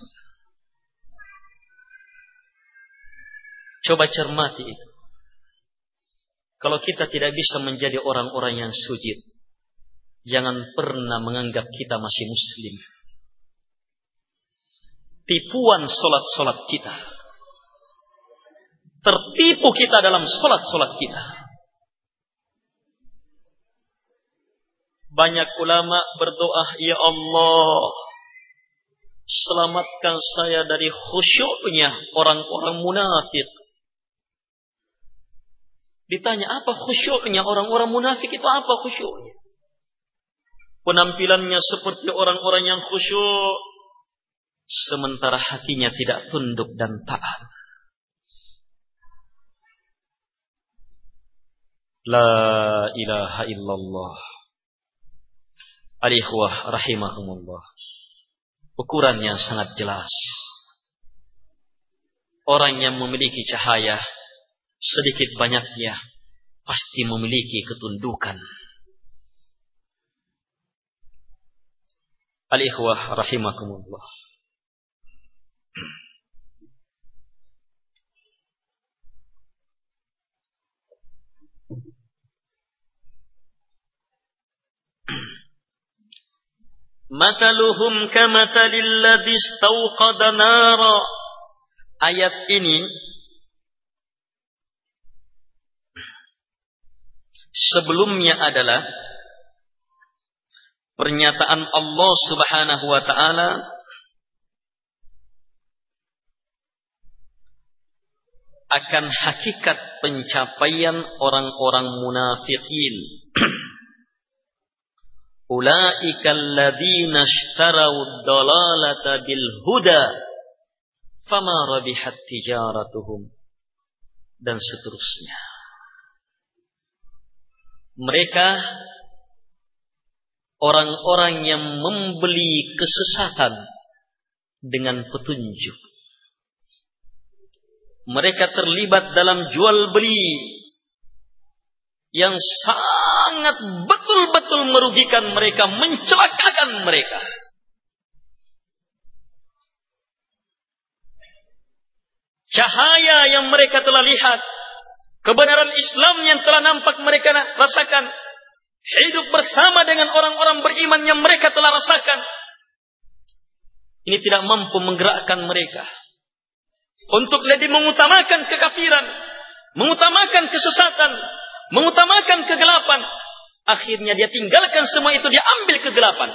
Coba cermati itu. Kalau kita tidak bisa menjadi orang-orang yang sujud, jangan pernah menganggap kita masih muslim. Tipuan solat-solat kita. Tertipu kita dalam solat-solat kita. Banyak ulama berdoa, ya Allah, selamatkan saya dari khusyuknya orang-orang munafik. Ditanya, apa khusyuknya orang-orang munafik itu? Apa khusyuknya? Penampilannya seperti orang-orang yang khusyuk, sementara hatinya tidak tunduk dan taat. La ilaha illallah. Al-ikhwah rahimahumullah. Ukurannya sangat jelas. Orang yang memiliki cahaya sedikit banyaknya pasti memiliki ketundukan. Al-ikhwah rahimakumullah. Mataluhum kamatalil ladzi istauqada nara. Ayat ini sebelumnya adalah pernyataan Allah Subhanahu wa taala akan hakikat pencapaian orang-orang munafikin. Ulaika alladzina ishtaraw ad-dalalata bil huda fama rabihat tijaratuhum, dan seterusnya. Mereka orang-orang yang membeli kesesatan dengan petunjuk. Mereka terlibat dalam jual beli yang sangat betul-betul merugikan mereka, mencelakakan mereka. Cahaya yang mereka telah lihat, kebenaran Islam yang telah nampak mereka rasakan, hidup bersama dengan orang-orang beriman yang mereka telah rasakan, ini tidak mampu menggerakkan mereka untuk lebih mengutamakan kekafiran, mengutamakan kesesatan, mengutamakan kegelapan. Akhirnya dia tinggalkan semua itu, dia ambil kegelapan.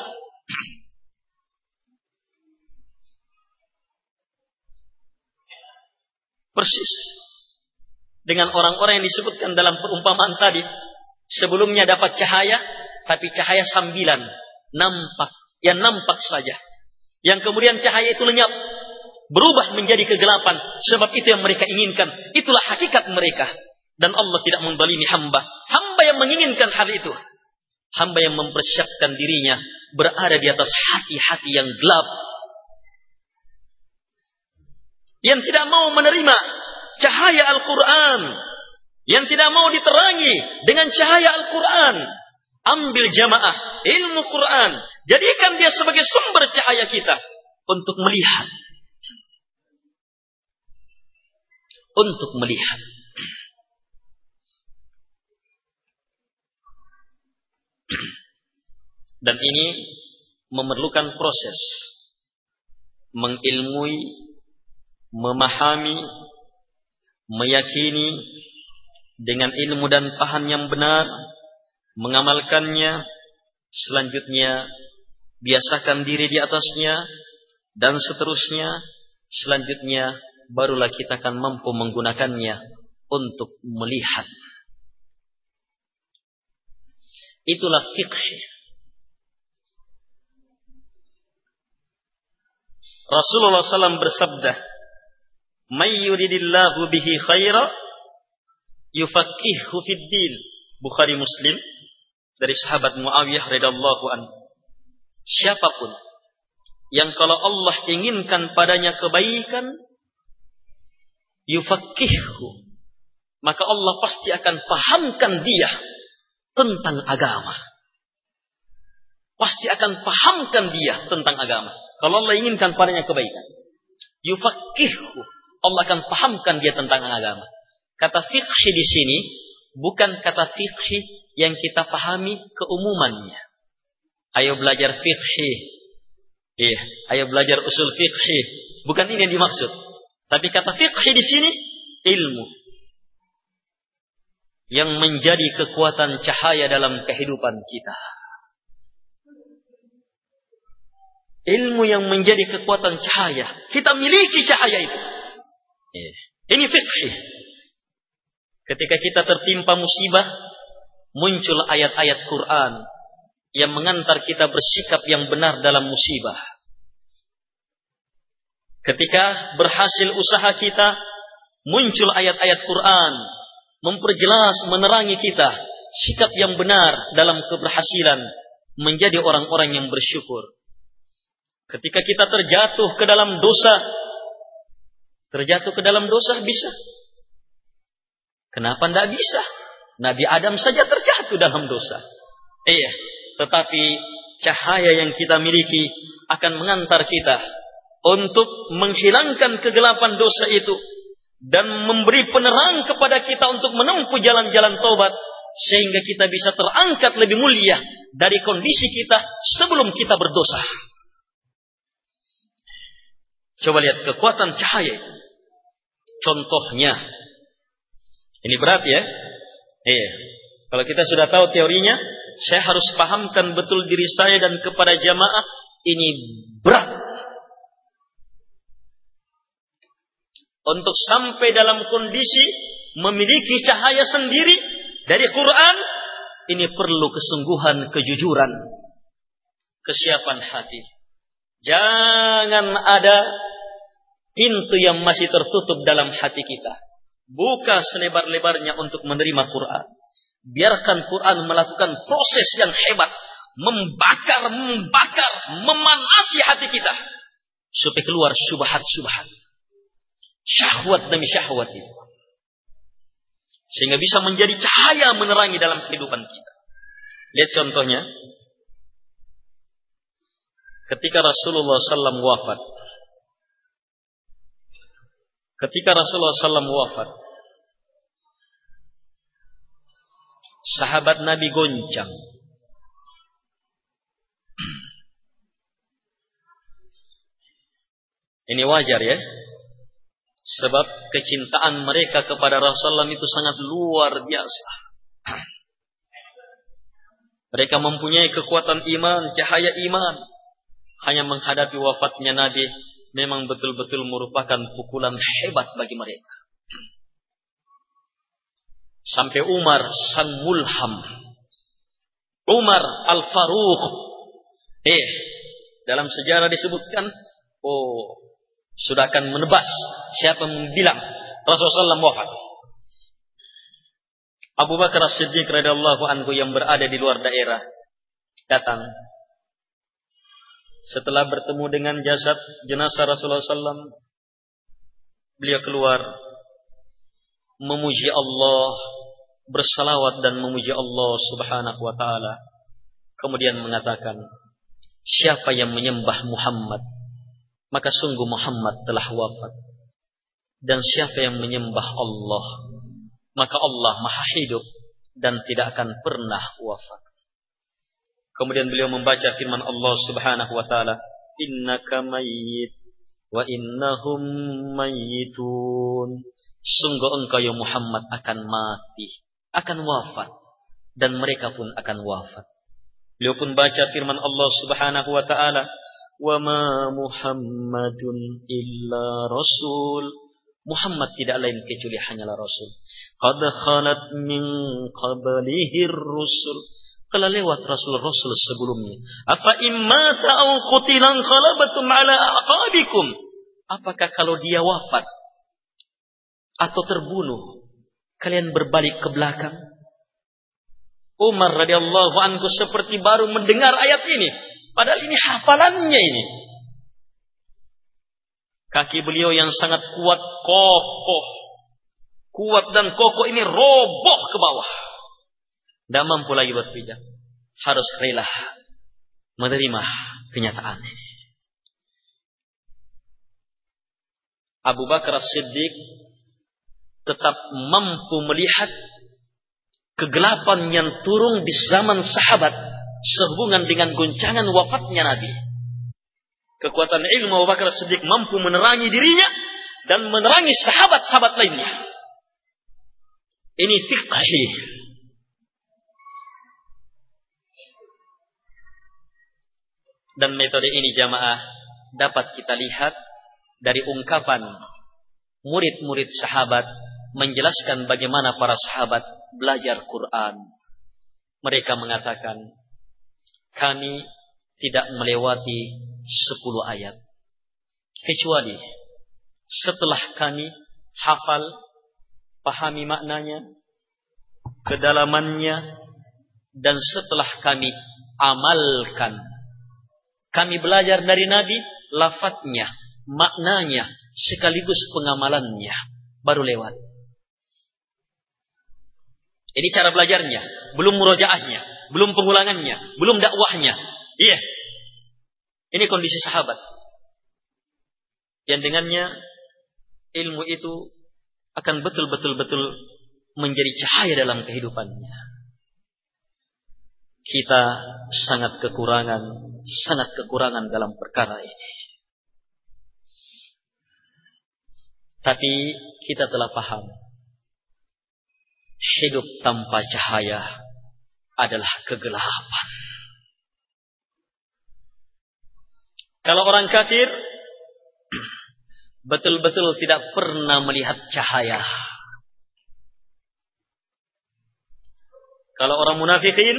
Persis dengan orang-orang yang disebutkan dalam perumpamaan tadi. Sebelumnya dapat cahaya, tapi cahaya sambilan, nampak, yang nampak saja. Yang kemudian cahaya itu lenyap, berubah menjadi kegelapan. Sebab itu yang mereka inginkan, itulah hakikat mereka. Dan Allah tidak menzalimi hamba. Hamba yang menginginkan hal itu. Hamba yang mempersiapkan dirinya berada di atas hati-hati yang gelap. Yang tidak mau menerima cahaya Al-Quran. Yang tidak mau diterangi dengan cahaya Al-Quran. Ambil jamaah ilmu Quran. Jadikan dia sebagai sumber cahaya kita untuk melihat untuk melihat. Dan ini memerlukan proses mengilmui, memahami, meyakini dengan ilmu dan paham yang benar, mengamalkannya, selanjutnya biasakan diri di atasnya, dan seterusnya. Selanjutnya barulah kita akan mampu menggunakannya untuk melihat. Itulah fiqh. Rasulullah SAW bersabda, "May yuridillahu bihi khaira yufaqqihhu fid din." Bukhari Muslim dari sahabat Muawiyah radhiyallahu anhu. Siapapun yang kalau Allah inginkan padanya kebaikan, yufaqqihhu, maka Allah pasti akan pahamkan dia tentang agama. Pasti akan pahamkan dia tentang agama. Kalau Allah inginkan padanya kebaikan, yufaqqihhu, Allah akan pahamkan dia tentang agama. Kata fiqh di sini bukan kata fiqh yang kita pahami keumumannya. Ayo belajar fiqh. Ayo belajar usul fiqh. Bukan ini yang dimaksud. Tapi kata fiqh di sini ilmu yang menjadi kekuatan cahaya dalam kehidupan kita. Ilmu yang menjadi kekuatan cahaya. Kita miliki cahaya itu. Ini fiqh. Ketika kita tertimpa musibah, muncul ayat-ayat Quran yang mengantar kita bersikap yang benar dalam musibah. Ketika berhasil usaha kita, muncul ayat-ayat Quran memperjelas, menerangi kita sikap yang benar dalam keberhasilan, menjadi orang-orang yang bersyukur. Ketika kita terjatuh ke dalam dosa bisa. Kenapa tidak bisa? Nabi Adam saja terjatuh dalam dosa. Tetapi cahaya yang kita miliki akan mengantar kita untuk menghilangkan kegelapan dosa itu dan memberi penerang kepada kita untuk menempuh jalan-jalan taubat sehingga kita bisa terangkat lebih mulia dari kondisi kita sebelum kita berdosa. Coba lihat kekuatan cahaya itu. Contohnya, ini berat ya. Kalau kita sudah tahu teorinya, saya harus pahamkan betul diri saya dan kepada jamaah, ini berat. Untuk sampai dalam kondisi memiliki cahaya sendiri dari Quran, ini perlu kesungguhan, kejujuran, kesiapan hati. Jangan ada pintu yang masih tertutup dalam hati kita. Buka selebar-lebarnya untuk menerima Quran. Biarkan Quran melakukan proses yang hebat, membakar, memanasi hati kita supaya keluar syubhat-syubhat, syahwat demi syahwat itu, sehingga bisa menjadi cahaya menerangi dalam kehidupan kita. Lihat contohnya, ketika Rasulullah SAW wafat. Sahabat Nabi goncang. Ini wajar ya. Sebab kecintaan mereka kepada Rasulullah itu sangat luar biasa. Mereka mempunyai kekuatan iman, cahaya iman. Hanya menghadapi wafatnya Nabi memang betul-betul merupakan pukulan hebat bagi mereka. Sampai Umar sang mulham, Umar al-Faruq, dalam sejarah disebutkan, sudah akan menebas siapa yang bilang Rasulullah SAW wafat. Abu Bakar As-Siddiq radhiyallahu anhu yang berada di luar daerah datang. Setelah bertemu dengan jenazah Rasulullah SAW, beliau keluar memuji Allah, bersalawat dan memuji Allah Subhanahu wa taala. Kemudian mengatakan, siapa yang menyembah Muhammad, maka sungguh Muhammad telah wafat. Dan siapa yang menyembah Allah, maka Allah Maha hidup dan tidak akan pernah wafat. Kemudian beliau membaca firman Allah Subhanahu wa taala, innaka mayyit wa innahum mayyitun. Sungguh engkau ya Muhammad akan mati, akan wafat, dan mereka pun akan wafat. Beliau pun baca firman Allah Subhanahu wa taala, wa ma Muhammadun illa rasul. Muhammad tidak lain kecuali hanyalah rasul. Qad khalat min qablihi rusul. Telah lewat rasul-rasul sebelumnya. Afa immata aw qutilan qalabatum ala aqabikum. Apakah kalau dia wafat atau terbunuh, kalian berbalik ke belakang? Umar radhiyallahu anhu seperti baru mendengar ayat ini, padahal ini hafalannya ini. Kaki beliau yang sangat kuat, kokoh, kuat dan kokoh ini roboh ke bawah. Tidak mampu lagi berpijak. Harus rela menerima kenyataan ini. Abu Bakar As-Siddiq tetap mampu melihat kegelapan yang turun di zaman sahabat sehubungan dengan guncangan wafatnya Nabi. Kekuatan ilmu Abu Bakar As-Siddiq mampu menerangi dirinya dan menerangi sahabat-sahabat lainnya. Ini fiqh. Dan metode ini jamaah dapat kita lihat dari ungkapan murid-murid sahabat menjelaskan bagaimana para sahabat belajar Quran. Mereka mengatakan, kami tidak melewati 10 ayat. Kecuali setelah kami hafal, pahami maknanya, kedalamannya, dan setelah kami amalkan. Kami belajar dari Nabi lafadznya, maknanya, sekaligus pengamalannya. Baru lewat. Ini cara belajarnya. Belum murojaahnya, belum pengulangannya, belum dakwahnya. Iya. Ini kondisi sahabat. Yang dengannya ilmu itu akan betul-betul menjadi cahaya dalam kehidupannya. Kita sangat kekurangan dalam perkara ini. Tapi kita telah paham. Hidup tanpa cahaya adalah kegelapan. Kalau orang kafir betul-betul tidak pernah melihat cahaya. Kalau orang munafikin,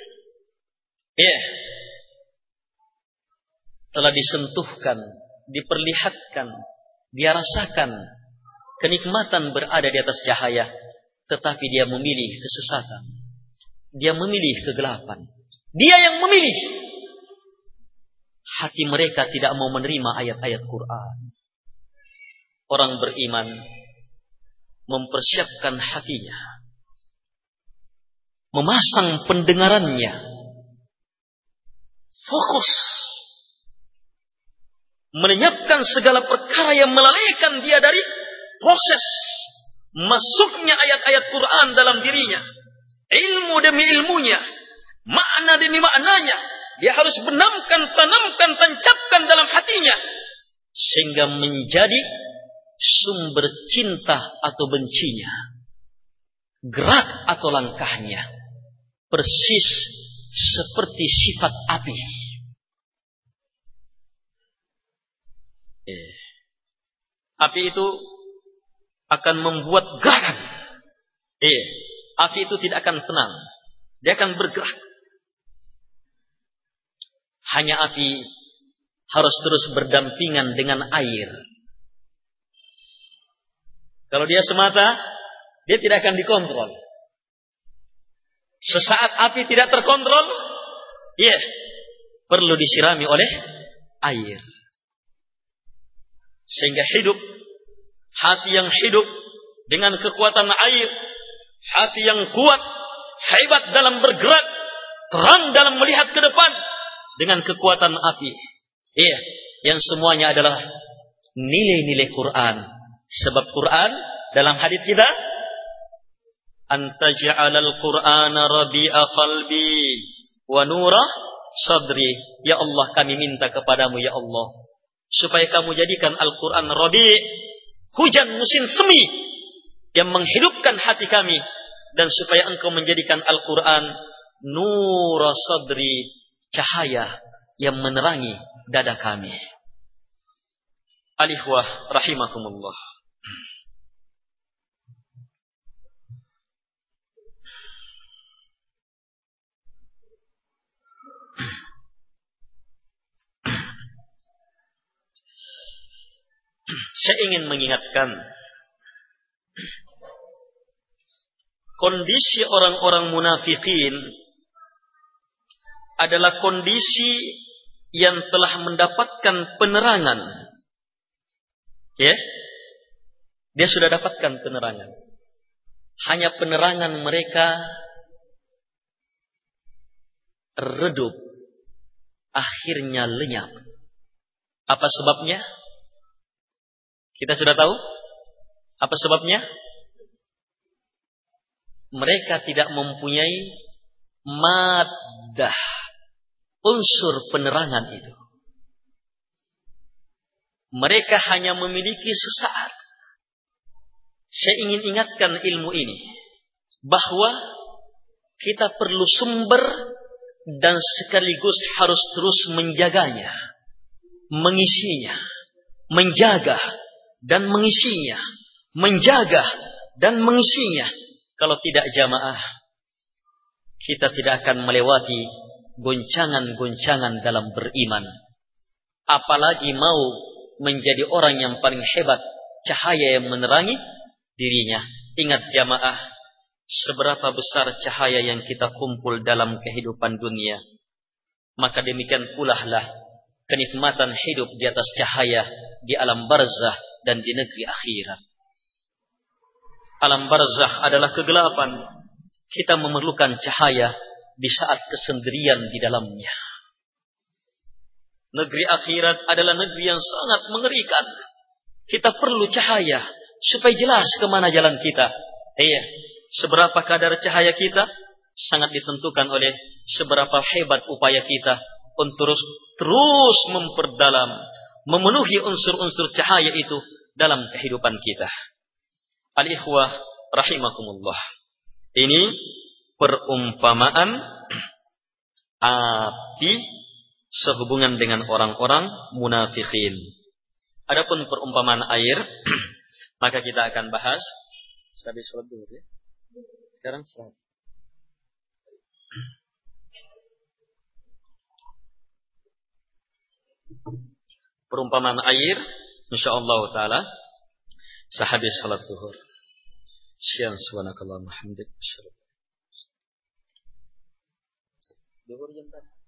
telah disentuhkan, diperlihatkan, dia rasakan kenikmatan berada di atas cahaya, tetapi dia memilih kesesatan. Dia memilih kegelapan. Dia yang memilih. Hati mereka tidak mau menerima ayat-ayat Quran. Orang beriman mempersiapkan hatinya, memasang pendengarannya, fokus, melenyapkan segala perkara yang melalaikan dia dari proses masuknya ayat-ayat Quran dalam dirinya. Ilmu demi ilmunya, makna demi maknanya, dia harus tanamkan, tancapkan dalam hatinya, sehingga menjadi sumber cinta atau bencinya, gerak atau langkahnya, persis seperti sifat api. Api itu akan membuat gerakan. Api itu tidak akan tenang. Dia akan bergerak. Hanya api harus terus berdampingan dengan air. Kalau dia semata, dia tidak akan dikontrol. Sesaat api tidak terkontrol, perlu disirami oleh air. Sehingga hidup, hati yang hidup dengan kekuatan air, hati yang kuat, hebat dalam bergerak, terang dalam melihat ke depan dengan kekuatan api. Yang semuanya adalah nilai-nilai Quran Sebab Quran dalam hadis kita, anta ja'alal Qur'ana rabi'a qalbi wa nura sadri. Ya Allah, kami minta kepadamu ya Allah, supaya kamu jadikan Al-Quran rabi', hujan musim semi yang menghidupkan hati kami, dan supaya engkau menjadikan Al-Quran nura sadri, cahaya yang menerangi dada kami. Al-ikhwah rahimakumullah. Saya ingin mengingatkan kondisi orang-orang munafikin adalah kondisi yang telah mendapatkan penerangan. Ya, dia sudah dapatkan penerangan. Hanya penerangan mereka redup, akhirnya lenyap. Apa sebabnya? Kita sudah tahu apa sebabnya? Mereka tidak mempunyai maddah, unsur penerangan itu. Mereka hanya memiliki sesaat. Saya ingin ingatkan ilmu ini, bahwa kita perlu sumber dan sekaligus harus terus menjaganya, mengisinya, menjaga dan mengisinya, menjaga dan mengisinya. Kalau tidak jamaah, kita tidak akan melewati goncangan-goncangan dalam beriman. Apalagi mau menjadi orang yang paling hebat, cahaya yang menerangi dirinya. Ingat jamaah, seberapa besar cahaya yang kita kumpul dalam kehidupan dunia, maka demikian pula lah kenikmatan hidup di atas cahaya di alam barzakh dan di negeri akhirat. Alam barzakh adalah kegelapan. Kita memerlukan cahaya di saat kesendirian di dalamnya. Negeri akhirat adalah negeri yang sangat mengerikan. Kita perlu cahaya supaya jelas kemana jalan kita. Iya, seberapa kadar cahaya kita sangat ditentukan oleh seberapa hebat upaya kita untuk terus memperdalam, memenuhi unsur-unsur cahaya itu dalam kehidupan kita. Al-ikhwah rahimakumullah. Ini perumpamaan api sehubungan dengan orang-orang munafikin. Adapun perumpamaan air, maka kita akan bahas habis sholat dulu ya. Sekarang sholat. Perumpamaan air, insyaallah taala sehabis salat zuhur. Syian subhanakallahumma hamdika asyhadu an la ilaha illa anta.